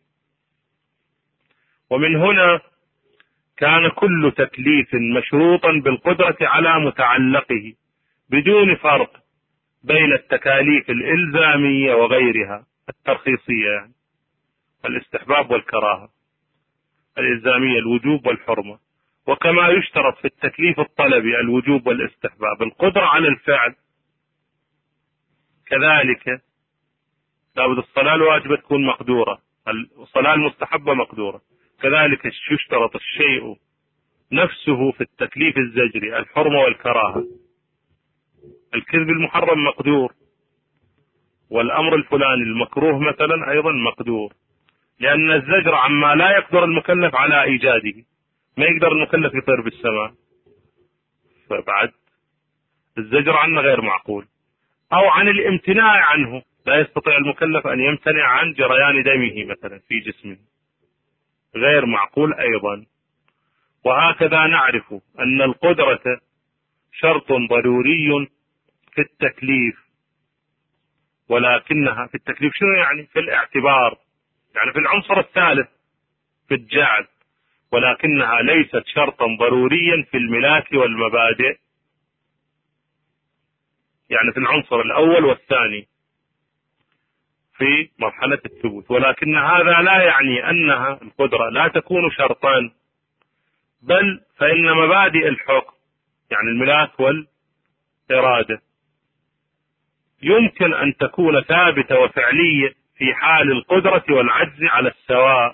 ومن هنا كان كل تكليف مشروطا بالقدرة على متعلقه بدون فرق بين التكاليف الإلزامية وغيرها الترخيصية، يعني الاستحباب والكراهة، الإلزامية الوجوب والحرمة. وكما يشترط في التكليف الطلبي الوجوب والاستحباب القدرة على الفعل، كذلك لابد الصلاة الواجبة تكون مقدورة، الصلاة المستحبة مقدورة. كذلك يشترط الشيء نفسه في التكليف الزجري الحرمة والكراهة. الكذب المحرم مقدور، والأمر الفلاني المكروه مثلا أيضا مقدور، لأن الزجر عما لا يقدر المكلف على إيجاده. ما يقدر المكلف يطير بالسماء، فبعد الزجر عنه غير معقول. أو عن الامتناع عنه، لا يستطيع المكلف أن يمتنع عن جريان دمه مثلا في جسمه، غير معقول أيضا. وهكذا نعرف أن القدرة شرط ضروري في التكليف، ولكنها في التكليف شنو يعني؟ في الاعتبار، يعني في العنصر الثالث في الجعل، ولكنها ليست شرطا ضروريا في الملاك والمبادئ، يعني في العنصر الأول والثاني في مرحلة الثبوت. ولكن هذا لا يعني أنها القدرة لا تكون شرطان، بل فإن مبادئ الحكم، يعني الملاك والإرادة، يمكن أن تكون ثابتة وفعلية في حال القدرة والعجز على السواء.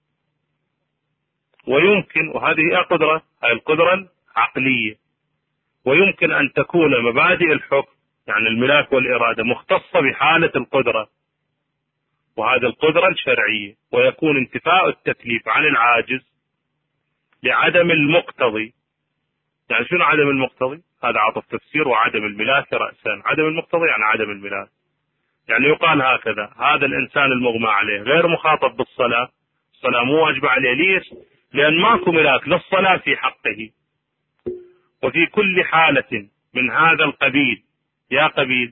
ويمكن، وهذه هي قدرة، هي القدرة العقلية، ويمكن أن تكون مبادئ الحكم، يعني الملاك والإرادة، مختصة بحالة القدرة، وهذا القدرة الشرعية، ويكون انتفاء التكليف عن العاجز لعدم المقتضي. يعني شنو عدم المقتضي؟ هذا عطف تفسير. وعدم الملاك رأسا، عدم المقتضي يعني عدم الملاك. يعني يقال هكذا: هذا الإنسان المغمى عليه غير مخاطب بالصلاة، الصلاة مو واجبة عليه. ليش؟ لأن ماكو ملاك للصلاة في حقه. وفي كل حالة من هذا القبيل، يا قبيل،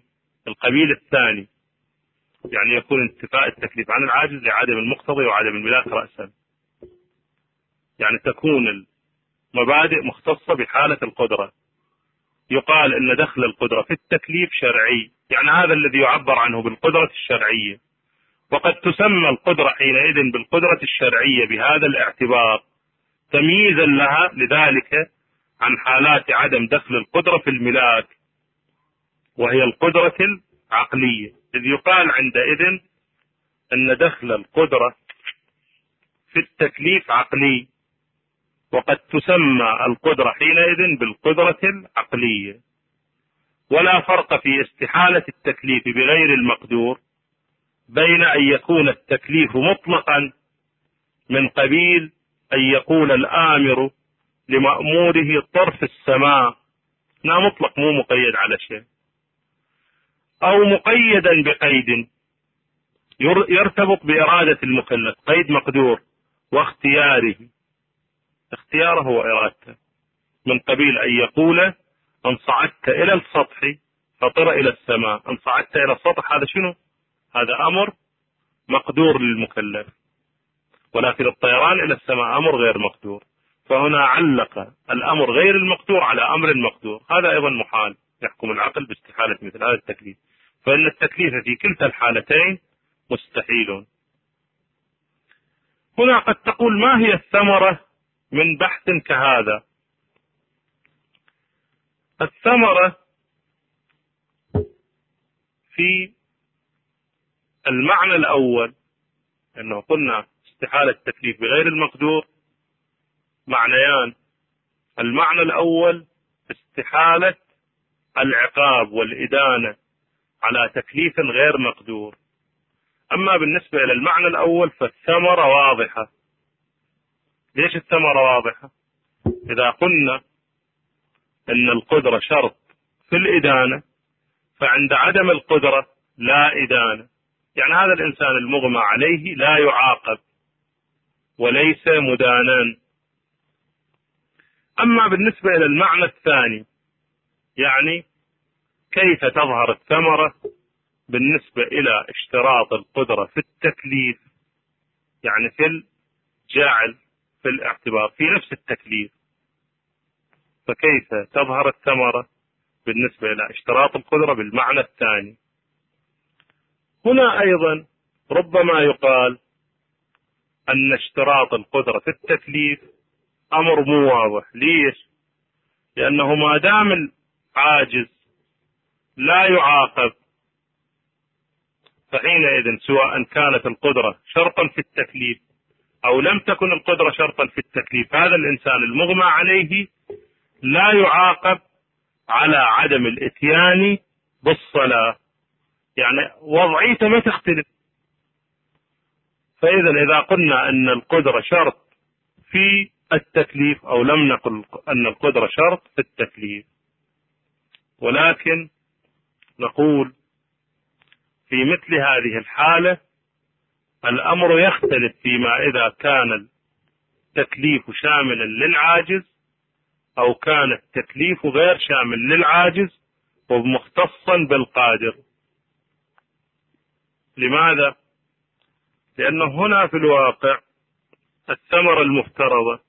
القبيل الثاني، يعني يكون انتفاء التكليف عن العاجز لعدم المقتضي وعدم الملاك رأسا، يعني تكون المبادئ مختصة بحالة القدرة. يقال أن دخل القدرة في التكليف شرعي، يعني هذا الذي يعبر عنه بالقدرة الشرعية، وقد تسمى القدرة حينئذ بالقدرة الشرعية بهذا الاعتبار تمييزا لها لذلك عن حالات عدم دخل القدرة في الملاك، وهي القدرة العقلية، إذ يقال عندئذ أن دخل القدرة في التكليف عقلي، وقد تسمى القدرة حينئذ بالقدرة العقلية. ولا فرق في استحالة التكليف بغير المقدور بين أن يكون التكليف مطلقا من قبيل أن يقول الآمر لمأموره طرف السماء، لا مطلق مو مقيد على شيء، أو مقيدا بقيد يرتبط بإرادة المكلف، قيد مقدور واختياره، اختياره هو إرادته، من قبيل أن يقول أن صعدت إلى السطح فطر إلى السماء، أن صعدت إلى السطح هذا شنو؟ هذا أمر مقدور للمكلف، ولكن الطيران إلى السماء أمر غير مقدور، فهنا علق الأمر غير المقدور على أمر مقدور، هذا أيضا محال، يحكم العقل باستحالة مثل هذا التكليف، فإن التكليف في كلتا الحالتين مستحيل. هنا قد تقول ما هي الثمرة من بحث كهذا؟ الثمرة في المعنى الأول أنه قلنا استحالة التكليف بغير المقدور معنيان، المعنى الأول استحالة العقاب والإدانة على تكليف غير مقدور. أما بالنسبة إلى المعنى الأول فالثمرة واضحة. ليش الثمرة واضحة؟ إذا قلنا أن القدرة شرط في الإدانة فعند عدم القدرة لا إدانة، يعني هذا الإنسان المغمى عليه لا يعاقب وليس مدانا. أما بالنسبة إلى المعنى الثاني، يعني كيف تظهر الثمرة بالنسبة إلى اشتراط القدرة في التكليف، يعني في الجعل في الاعتبار في نفس التكليف، فكيف تظهر الثمرة بالنسبة إلى اشتراط القدرة بالمعنى الثاني؟ هنا أيضا ربما يقال أن اشتراط القدرة في التكليف أمر مو واضح. ليش؟ لأنه ما دام العاجز لا يعاقب فحينئذ سواء كانت القدرة شرطا في التكليف أو لم تكن القدرة شرطا في التكليف، هذا الإنسان المغمى عليه لا يعاقب على عدم الإتيان بالصلاة، يعني وضعيته ما تختلف. فإذا إذا قلنا أن القدرة شرط في التكليف أو لم نقل أن القدرة شرط في التكليف، ولكن نقول في مثل هذه الحالة الأمر يختلف فيما إذا كان التكليف شاملا للعاجز أو كان التكليف غير شامل للعاجز ومختصا بالقادر. لماذا؟ لأنه هنا في الواقع الثمرة المفترضة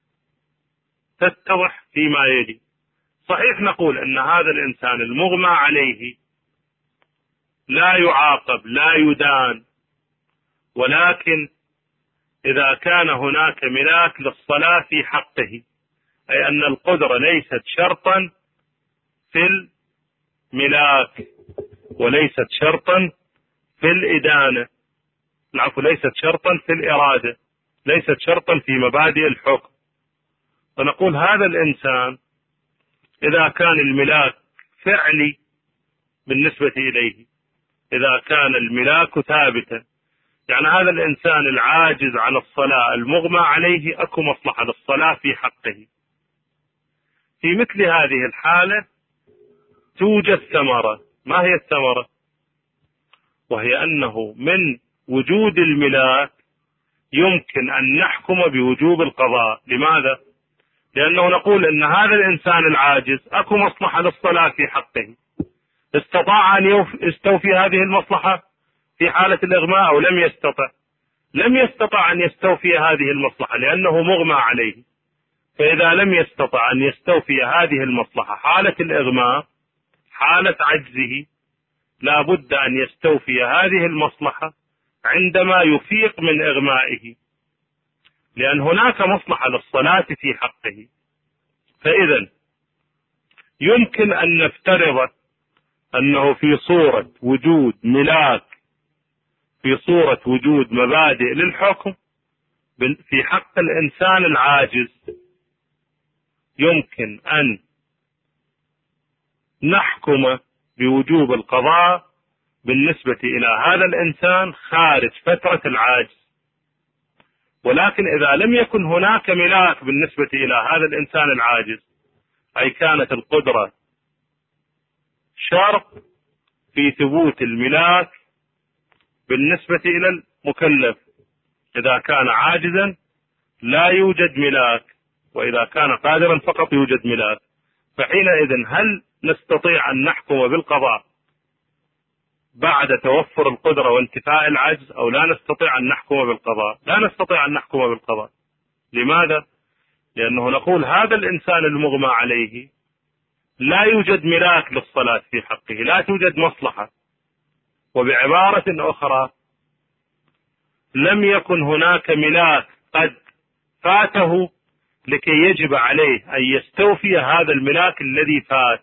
تتضح فيما يلي. صحيح نقول أن هذا الإنسان المغمى عليه لا يعاقب لا يدان، ولكن إذا كان هناك ملاك للصلاة في حقه، أي أن القدرة ليست شرطا في الملاك وليست شرطا في الإدانة، العفو ليست شرطا في الإرادة، ليست شرطا في مبادئ الحكم، فنقول هذا الإنسان إذا كان الملاك فعلي بالنسبة إليه، إذا كان الملاك ثابتا، يعني هذا الإنسان العاجز عن الصلاة المغمى عليه أكو مصلحة للصلاة في حقه، في مثل هذه الحالة توجد ثمرة. ما هي الثمرة؟ وهي أنه من وجود الملاك يمكن أن نحكم بوجوب القضاء. لماذا؟ لأنه نقول أن هذا الإنسان العاجز أكو مصلحة للصلاة في حقه، استطاع أن يستوفي هذه المصلحة في حالة الإغماء أو لم يستطع؟ لم يستطع أن يستوفي هذه المصلحة لأنه مغمى عليه. فإذا لم يستطع أن يستوفي هذه المصلحة حالة الإغماء، حالة عجزه، لا بد أن يستوفي هذه المصلحة عندما يفيق من إغمائه، لأن هناك مصلحة للصلاة في حقه. فإذا يمكن أن نفترض أنه في صورة وجود ملاك، في صورة وجود مبادئ للحكم في حق الإنسان العاجز، يمكن أن نحكم بوجوب القضاء بالنسبة إلى هذا الإنسان خارج فترة العاجز. ولكن إذا لم يكن هناك ملاك بالنسبة إلى هذا الإنسان العاجز، أي كانت القدرة شرط في ثبوت الملاك بالنسبة إلى المكلف. إذا كان عاجزا لا يوجد ملاك، وإذا كان قادرا فقط يوجد ملاك. فحينئذ هل نستطيع أن نحكم بالقضاء بعد توفر القدرة وانتفاء العجز، أو لا نستطيع أن نحكم بالقضاء؟ لا نستطيع أن نحكم بالقضاء. لماذا؟ لأنه نقول هذا الإنسان المغمى عليه لا يوجد ملاك للصلاة في حقه، لا توجد مصلحة. وبعبارة أخرى، لم يكن هناك ملاك قد فاته لكي يجب عليه أن يستوفي هذا الملاك الذي فات.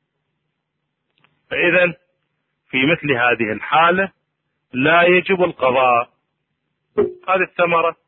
فإذا في مثل هذه الحالة لا يجب القضاء. هذه الثمرة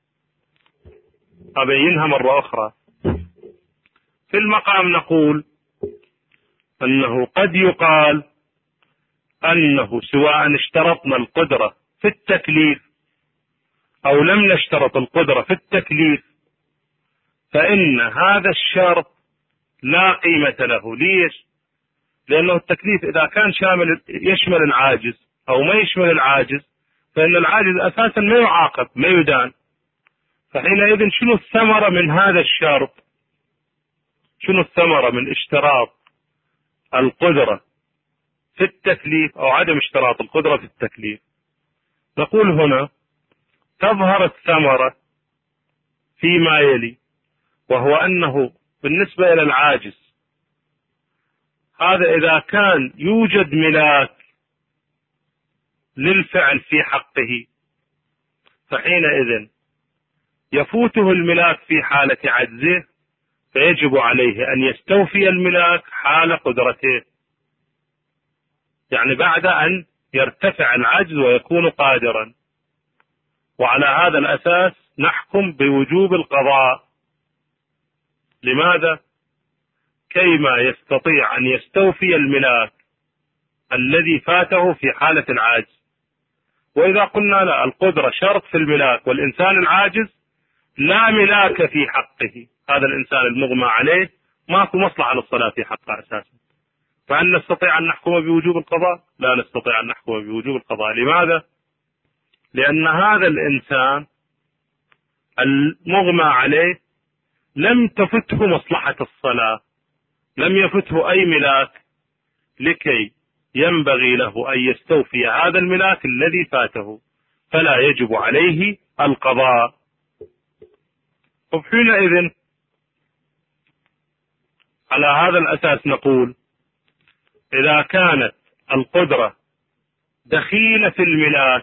أبينها مرة أخرى. في المقام نقول أنه قد يقال أنه سواء اشترطنا القدرة في التكليف أو لم نشترط القدرة في التكليف، فإن هذا الشرط لا قيمة له. ليش؟ لأنه التكليف إذا كان شامل يشمل العاجز أو ما يشمل العاجز، فإن العاجز أساسا ما يعاقب، ما يدان. فحينئذ شنو الثمرة من هذا الشرط؟ شنو الثمرة من اشتراط القدرة في التكليف أو عدم اشتراط القدرة في التكليف؟ نقول هنا تظهر الثمرة فيما يلي، وهو أنه بالنسبة إلى العاجز هذا إذا كان يوجد ملاك للفعل في حقه، فحينئذ يفوته الملاك في حالة عجزه، فيجب عليه أن يستوفي الملاك حال قدرته، يعني بعد أن يرتفع العجز ويكون قادرا. وعلى هذا الأساس نحكم بوجوب القضاء. لماذا؟ كيما يستطيع أن يستوفي الملاك الذي فاته في حالة العاجز. وإذا قلنا لا، القدرة شرط في الملاك والإنسان العاجز لا ملاك في حقه، هذا الإنسان المغمى عليه ماكو مصلحة للصلاة في حقه أساسا، فهل نستطيع أن نحكم بوجوب القضاء؟ لا نستطيع أن نحكم بوجوب القضاء. لماذا؟ لأن هذا الإنسان المغمى عليه لم تفته مصلحة الصلاة، لم يفته أي ملاك لكي ينبغي له أن يستوفي هذا الملاك الذي فاته، فلا يجب عليه القضاء. وحينئذ على هذا الأساس نقول إذا كانت القدرة دخيلة في الملاك،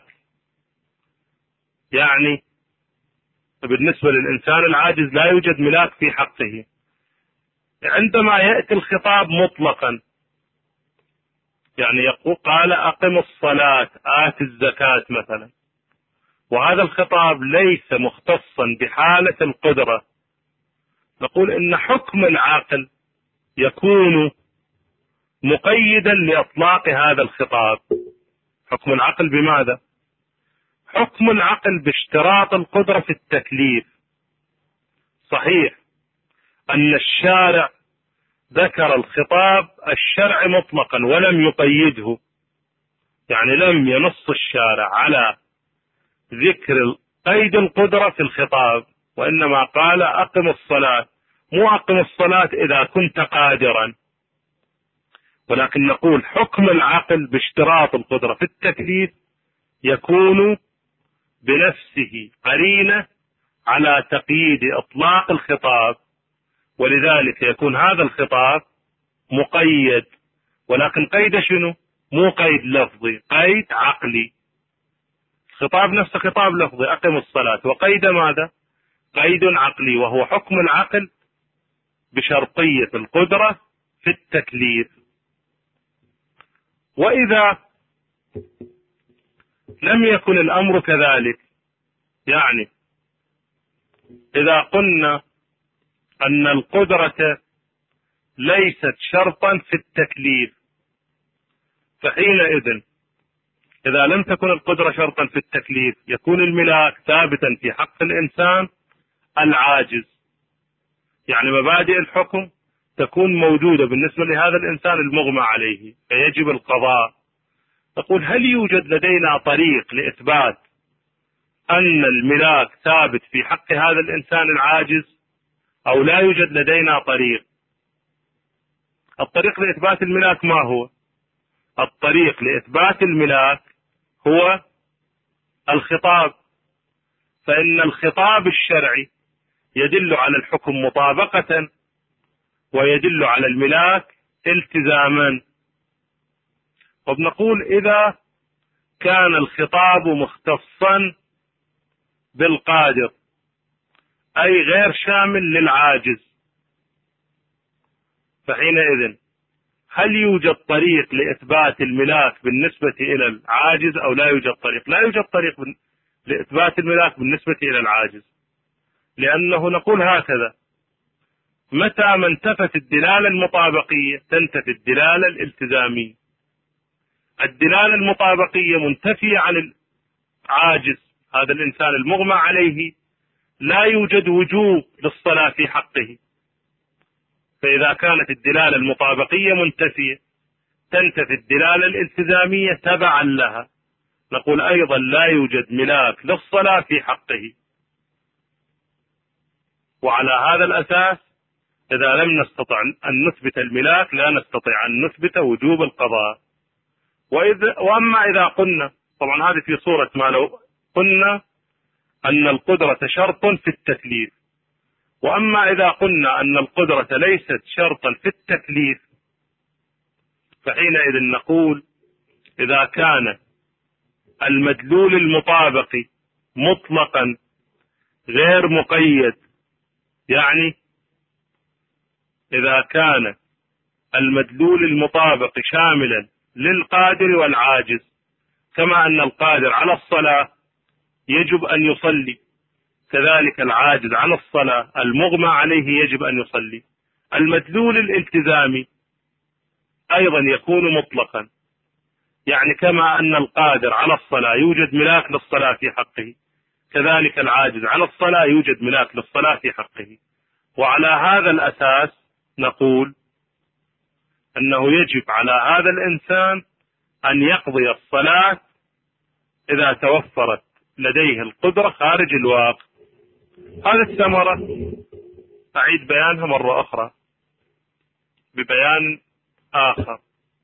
يعني بالنسبة للإنسان العاجز لا يوجد ملاك في حقه، عندما يأتي الخطاب مطلقا، يعني يقول قال أقم الصلاة آت الزكاة مثلا، وهذا الخطاب ليس مختصا بحالة القدرة، نقول إن حكم العقل يكون مقيدا لإطلاق هذا الخطاب. حكم العقل بماذا؟ حكم العقل باشتراط القدرة في التكليف. صحيح أن الشارع ذكر الخطاب الشرعي مطلقا ولم يقيده، يعني لم ينص الشارع على ذكر قيد القدرة في الخطاب، وإنما قال أقم الصلاة، مو أقم الصلاة إذا كنت قادرا. ولكن نقول حكم العقل باشتراط القدرة في التكليف يكون بنفسه قرينة على تقييد إطلاق الخطاب، ولذلك يكون هذا الخطاب مقيد، ولكن قيد شنو؟ مو قيد لفظي، قيد عقلي. الخطاب نفسه خطاب لفظي أقم الصلاة، وقيد ماذا؟ قيد عقلي، وهو حكم العقل بشرطية القدرة في التكليف. وإذا لم يكن الأمر كذلك، يعني إذا قلنا أن القدرة ليست شرطا في التكليف، فحينئذ إذا لم تكن القدرة شرطا في التكليف يكون الملاك ثابتا في حق الإنسان العاجز، يعني مبادئ الحكم تكون موجودة بالنسبة لهذا الإنسان المغمى عليه، فيجب القضاء. تقول هل يوجد لدينا طريق لإثبات أن الملاك ثابت في حق هذا الإنسان العاجز أو لا يوجد لدينا طريق؟ الطريق لإثبات الملاك ما هو؟ الطريق لإثبات الملاك هو الخطاب، فإن الخطاب الشرعي يدل على الحكم مطابقة ويدل على الملاك التزاما. وبنقول إذا كان الخطاب مختصا بالقادر أي غير شامل للعاجز، فحينئذ هل يوجد طريق لإثبات الملاك بالنسبة إلى العاجز أو لا يوجد طريق؟ لا يوجد طريق لإثبات الملاك بالنسبة إلى العاجز، لأنه نقول هكذا: متى ما انتفت الدلالة المطابقية تنتفي الدلالة الالتزامية. الدلالة المطابقية منتفية عن العاجز، هذا الإنسان المغمى عليه لا يوجد وجوب للصلاة في حقه، فإذا كانت الدلالة المطابقية منتفية تنتفي الدلالة الالتزامية تبعا لها. نقول أيضا لا يوجد ملاك للصلاة في حقه، وعلى هذا الأساس إذا لم نستطع أن نثبت الملاك لا نستطيع أن نثبت وجوب القضاء. وإذا وأما إذا قلنا، طبعا هذه في صورة ما لو قلنا أن القدرة شرط في التكليف، وأما إذا قلنا أن القدرة ليست شرطا في التكليف فحينئذ نقول إذا كان المدلول المطابق مطلقا غير مقيد، يعني إذا كان المدلول المطابق شاملا للقادر والعاجز، كما أن القادر على الصلاة يجب أن يصلي، كذلك العاجز عن الصلاة المغمى عليه يجب أن يصلي. المدلول الالتزامي أيضا يكون مطلقا، يعني كما أن القادر على الصلاة يوجد ملاك للصلاة في حقه، كذلك العاجز عن الصلاة يوجد ملاك للصلاة في حقه. وعلى هذا الأساس نقول أنه يجب على هذا الإنسان أن يقضي الصلاة إذا توفرت لديه القدرة خارج الواقع. هذه الثمرة أعيد بيانها مرة أخرى ببيان آخر.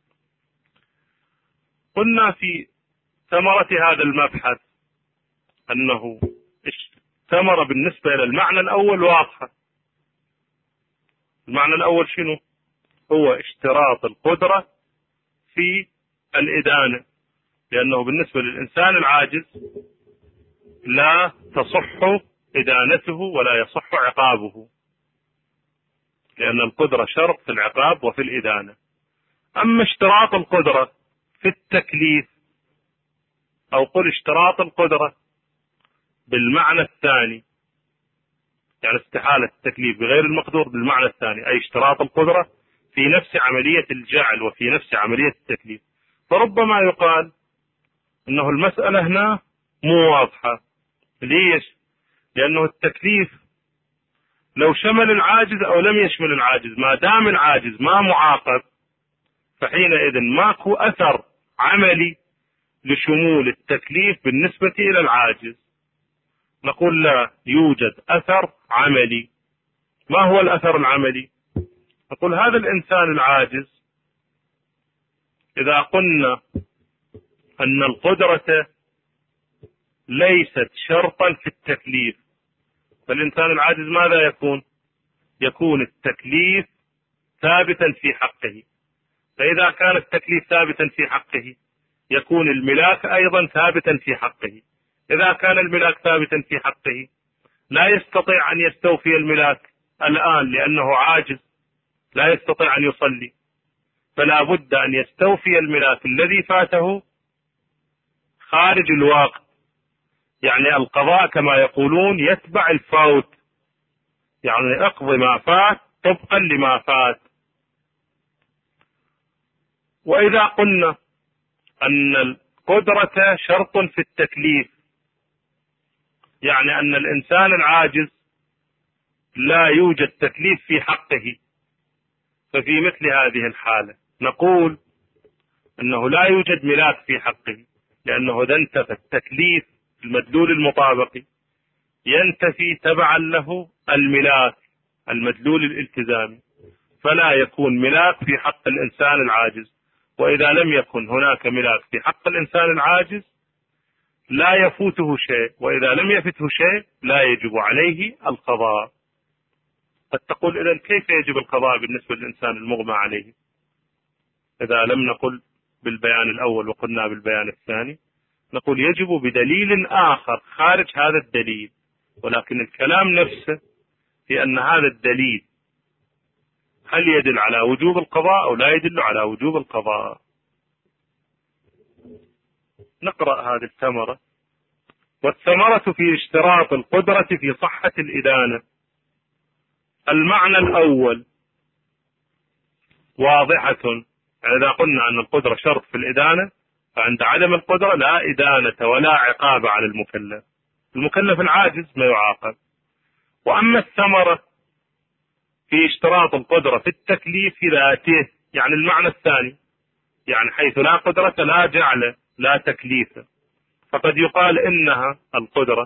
قلنا في ثمرة هذا المبحث أنه ثمرة بالنسبة إلى المعنى الأول واضحة. المعنى الأول شنو؟ هو اشتراط القدرة في الإدانة، لأنه بالنسبة للإنسان العاجز لا تصح إدانته ولا يصح عقابه، لأن القدرة شرط في العقاب وفي الإدانة. أما اشتراط القدرة في التكليف، أو قل اشتراط القدرة بالمعنى الثاني، يعني استحالة التكليف بغير المقدور بالمعنى الثاني، أي اشتراط القدرة في نفس عملية الجعل وفي نفس عملية التكليف، فربما يقال أنه المسألة هنا مو واضحة. ليش؟ لأنه التكليف لو شمل العاجز أو لم يشمل العاجز، ما دام العاجز ما معاقب فحينئذ ماكو أثر عملي لشمول التكليف بالنسبة إلى العاجز. نقول لا يوجد أثر عملي. ما هو الأثر العملي؟ نقول هذا الإنسان العاجز إذا قلنا أن القدرة ليست شرطا في التكليف، فالإنسان العاجز ماذا يكون؟ يكون التكليف ثابتا في حقه. فإذا كان التكليف ثابتا في حقه يكون الملاك أيضا ثابتا في حقه. إذا كان الملاك ثابتا في حقه لا يستطيع أن يستوفي الملاك الآن لأنه عاجز، لا يستطيع أن يصلي، فلا بد أن يستوفي الملاك الذي فاته خارج الوقت. يعني القضاء كما يقولون يتبع الفوت، يعني اقضي ما فات طبقا لما فات. وإذا قلنا أن القدرة شرط في التكليف، يعني أن الإنسان العاجز لا يوجد تكليف في حقه، ففي مثل هذه الحالة نقول أنه لا يوجد ملاك في حقه، لأنه إذا انتفى التكليف المدلول المطابقي ينتفي تبعا له الملاك المدلول الالتزامي، فلا يكون ملاك في حق الإنسان العاجز. وإذا لم يكن هناك ملاك في حق الإنسان العاجز لا يفوته شيء، وإذا لم يفته شيء لا يجب عليه القضاء. قد تقول إذن كيف يجب القضاء بالنسبة للإنسان المغمى عليه؟ إذا لم نقل بالبيان الأول وقلنا بالبيان الثاني، نقول يجب بدليل آخر خارج هذا الدليل، ولكن الكلام نفسه في أن هذا الدليل هل يدل على وجوب القضاء أو لا يدل على وجوب القضاء. نقرأ هذه الثمرة. والثمرة في اشتراط القدرة في صحة الإدانة. المعنى الأول واضحة، يعني إذا قلنا أن القدرة شرط في الإدانة فعند عدم القدرة لا إدانة ولا عقاب على المكلف، المكلف العاجز ما يعاقب. وأما الثمرة في اشتراط القدرة في التكليف ذاته، يعني المعنى الثاني، يعني حيث لا قدرة لا جعل لا تكليف، فقد يقال إنها القدرة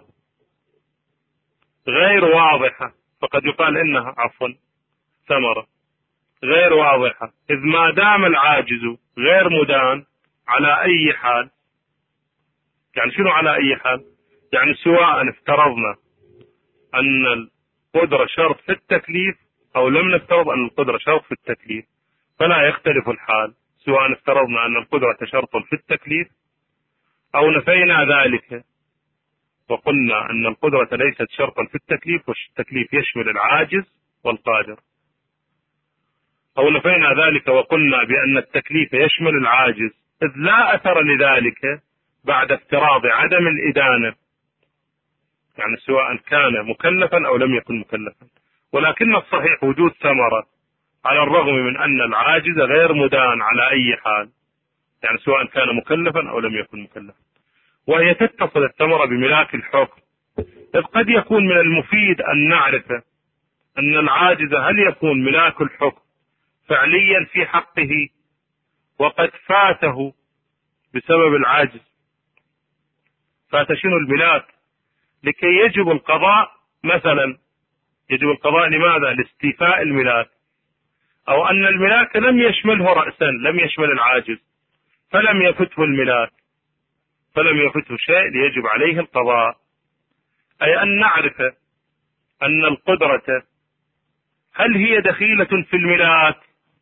غير واضحة، فقد يقال إنها عفوا ثمرة غير واضحة، إذ ما دام العاجز غير مدان على أي حال. يعني شنو على أي حال؟ يعني سواء افترضنا أن القدرة شرط في التكليف أو لم نفترض أن القدرة شرط في التكليف فلا يختلف الحال، سواء افترضنا أن القدرة شرط في التكليف أو نفينا ذلك وقلنا أن القدرة ليست شرطا في التكليف والتكليف يشمل العاجز والقادر، أو نفينا ذلك وقلنا بأن التكليف يشمل العاجز، إذ لا أثر لذلك بعد افتراض عدم الإدانة، يعني سواء كان مكلفا أو لم يكن مكلفا. ولكن الصحيح وجود ثمرة على الرغم من أن العاجز غير مدان على أي حال، يعني سواء كان مكلفا أو لم يكن مكلفا. وهي تتصل الثمرة بملاك الحكم، إذ قد يكون من المفيد أن نعرف أن العاجز هل يكون ملاك الحكم فعليا في حقه وقد فاته بسبب العاجز، فات شنو الملاك لكي يجب القضاء، مثلا يجب القضاء لماذا؟ لاستيفاء الملاك، أو أن الملاك لم يشمله رأسا، لم يشمل العاجز فلم يفته الملاك، فلم يفته شيء ليجب عليه القضاء. أي أن نعرف أن القدرة هل هي دخيلة في الملاك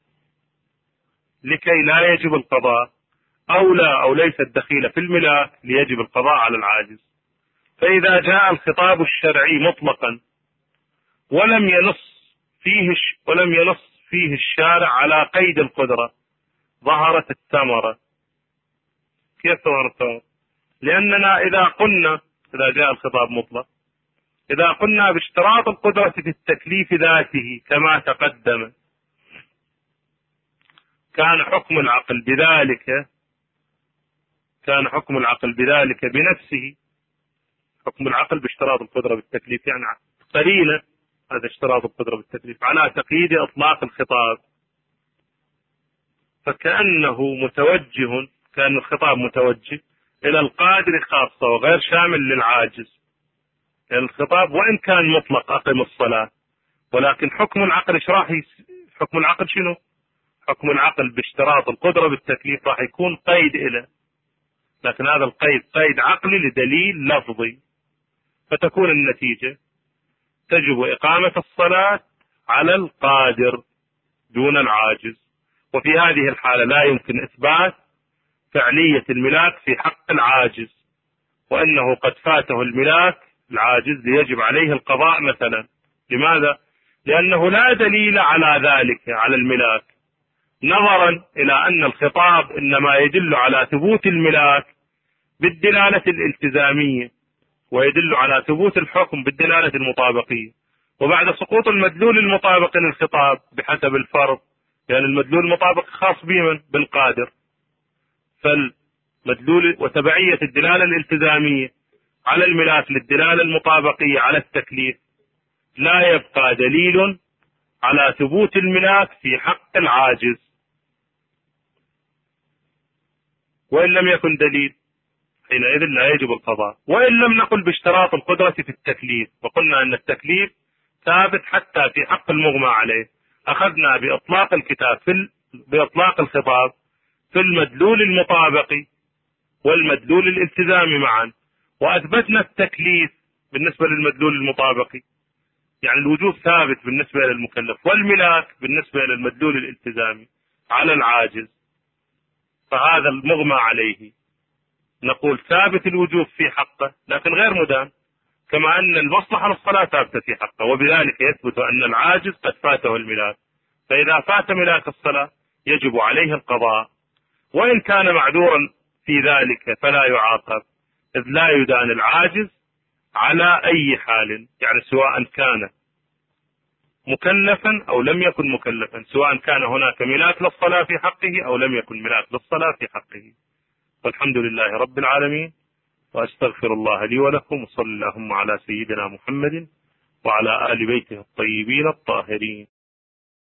لكي لا يجب القضاء، أو لا، أو ليست دخيلة في الملاك ليجب القضاء على العاجز. فإذا جاء الخطاب الشرعي مطلقا ولم ينص فيه ولم ينص فيه الشارع على قيد القدرة ظهرت الثمرة. كيف ظهر الثمرة؟ لأننا إذا قلنا إذا جاء الخطاب مطلق، إذا قلنا باشتراط القدرة في التكليف ذاته كما تقدم كان حكم العقل بذلك كان حكم العقل بذلك بنفسه، حكم العقل باشتراط القدرة بالتكليف يعني قليلا، هذا اشتراط القدرة بالتكليف على تقييد إطلاق الخطاب، فكأنه متوجه، كان الخطاب متوجه إلى القادر خاصة وغير شامل للعاجز. يعني الخطاب وإن كان مطلق أقم الصلاة، ولكن حكم العقل ايش راح حكم العقل شنو؟ حكم العقل باشتراط القدرة بالتكليف راح يكون قيد إله، لكن هذا القيد قيد عقلي لدليل لفظي، فتكون النتيجة تجب إقامة الصلاة على القادر دون العاجز. وفي هذه الحالة لا يمكن إثبات فعلية الملاك في حق العاجز، وأنه قد فاته الملاك العاجز ليجب عليه القضاء مثلا. لماذا؟ لأنه لا دليل على ذلك على الملاك، نظرا إلى أن الخطاب إنما يدل على ثبوت الملاك بالدلالة الالتزامية، ويدل على ثبوت الحكم بالدلالة المطابقية. وبعد سقوط المدلول المطابق للخطاب بحسب الفرض، لأن يعني المدلول المطابق خاص بمن؟ بالقادر. فالمدلول وتبعية الدلالة الالتزامية على الملاك للدلالة المطابقية على التكليف، لا يبقى دليل على ثبوت الملاك في حق العاجز. وإن لم يكن دليل حينئذ لا يجب القضاء. وإن لم نقل باشتراط القدرة في التكليف، وقلنا أن التكليف ثابت حتى في حق المغمى عليه، أخذنا بإطلاق الكتاب في ال... بإطلاق الخطاب في المدلول المطابقي والمدلول الالتزامي معا، وأثبتنا التكليف بالنسبة للمدلول المطابقي، يعني الوجوب ثابت بالنسبة للمكلف، والملاك بالنسبة للمدلول الالتزامي على العاجز. فهذا المغمى عليه نقول ثابت الوجوب في حقه لكن غير مدان، كما أن المصلحة للصلاة ثابتة في حقه، وبذلك يثبت أن العاجز قد فاته الملاك. فإذا فات ملاك الصلاة يجب عليه القضاء، وإن كان معذورا في ذلك فلا يعاقب، إذ لا يدان العاجز على أي حال، يعني سواء كان مكلفا أو لم يكن مكلفا، سواء كان هناك ملاك للصلاة في حقه أو لم يكن ملاك للصلاة في حقه. والحمد لله رب العالمين، وأستغفر الله لي ولكم، وصلى اللهم على سيدنا محمد وعلى آل بيته الطيبين الطاهرين.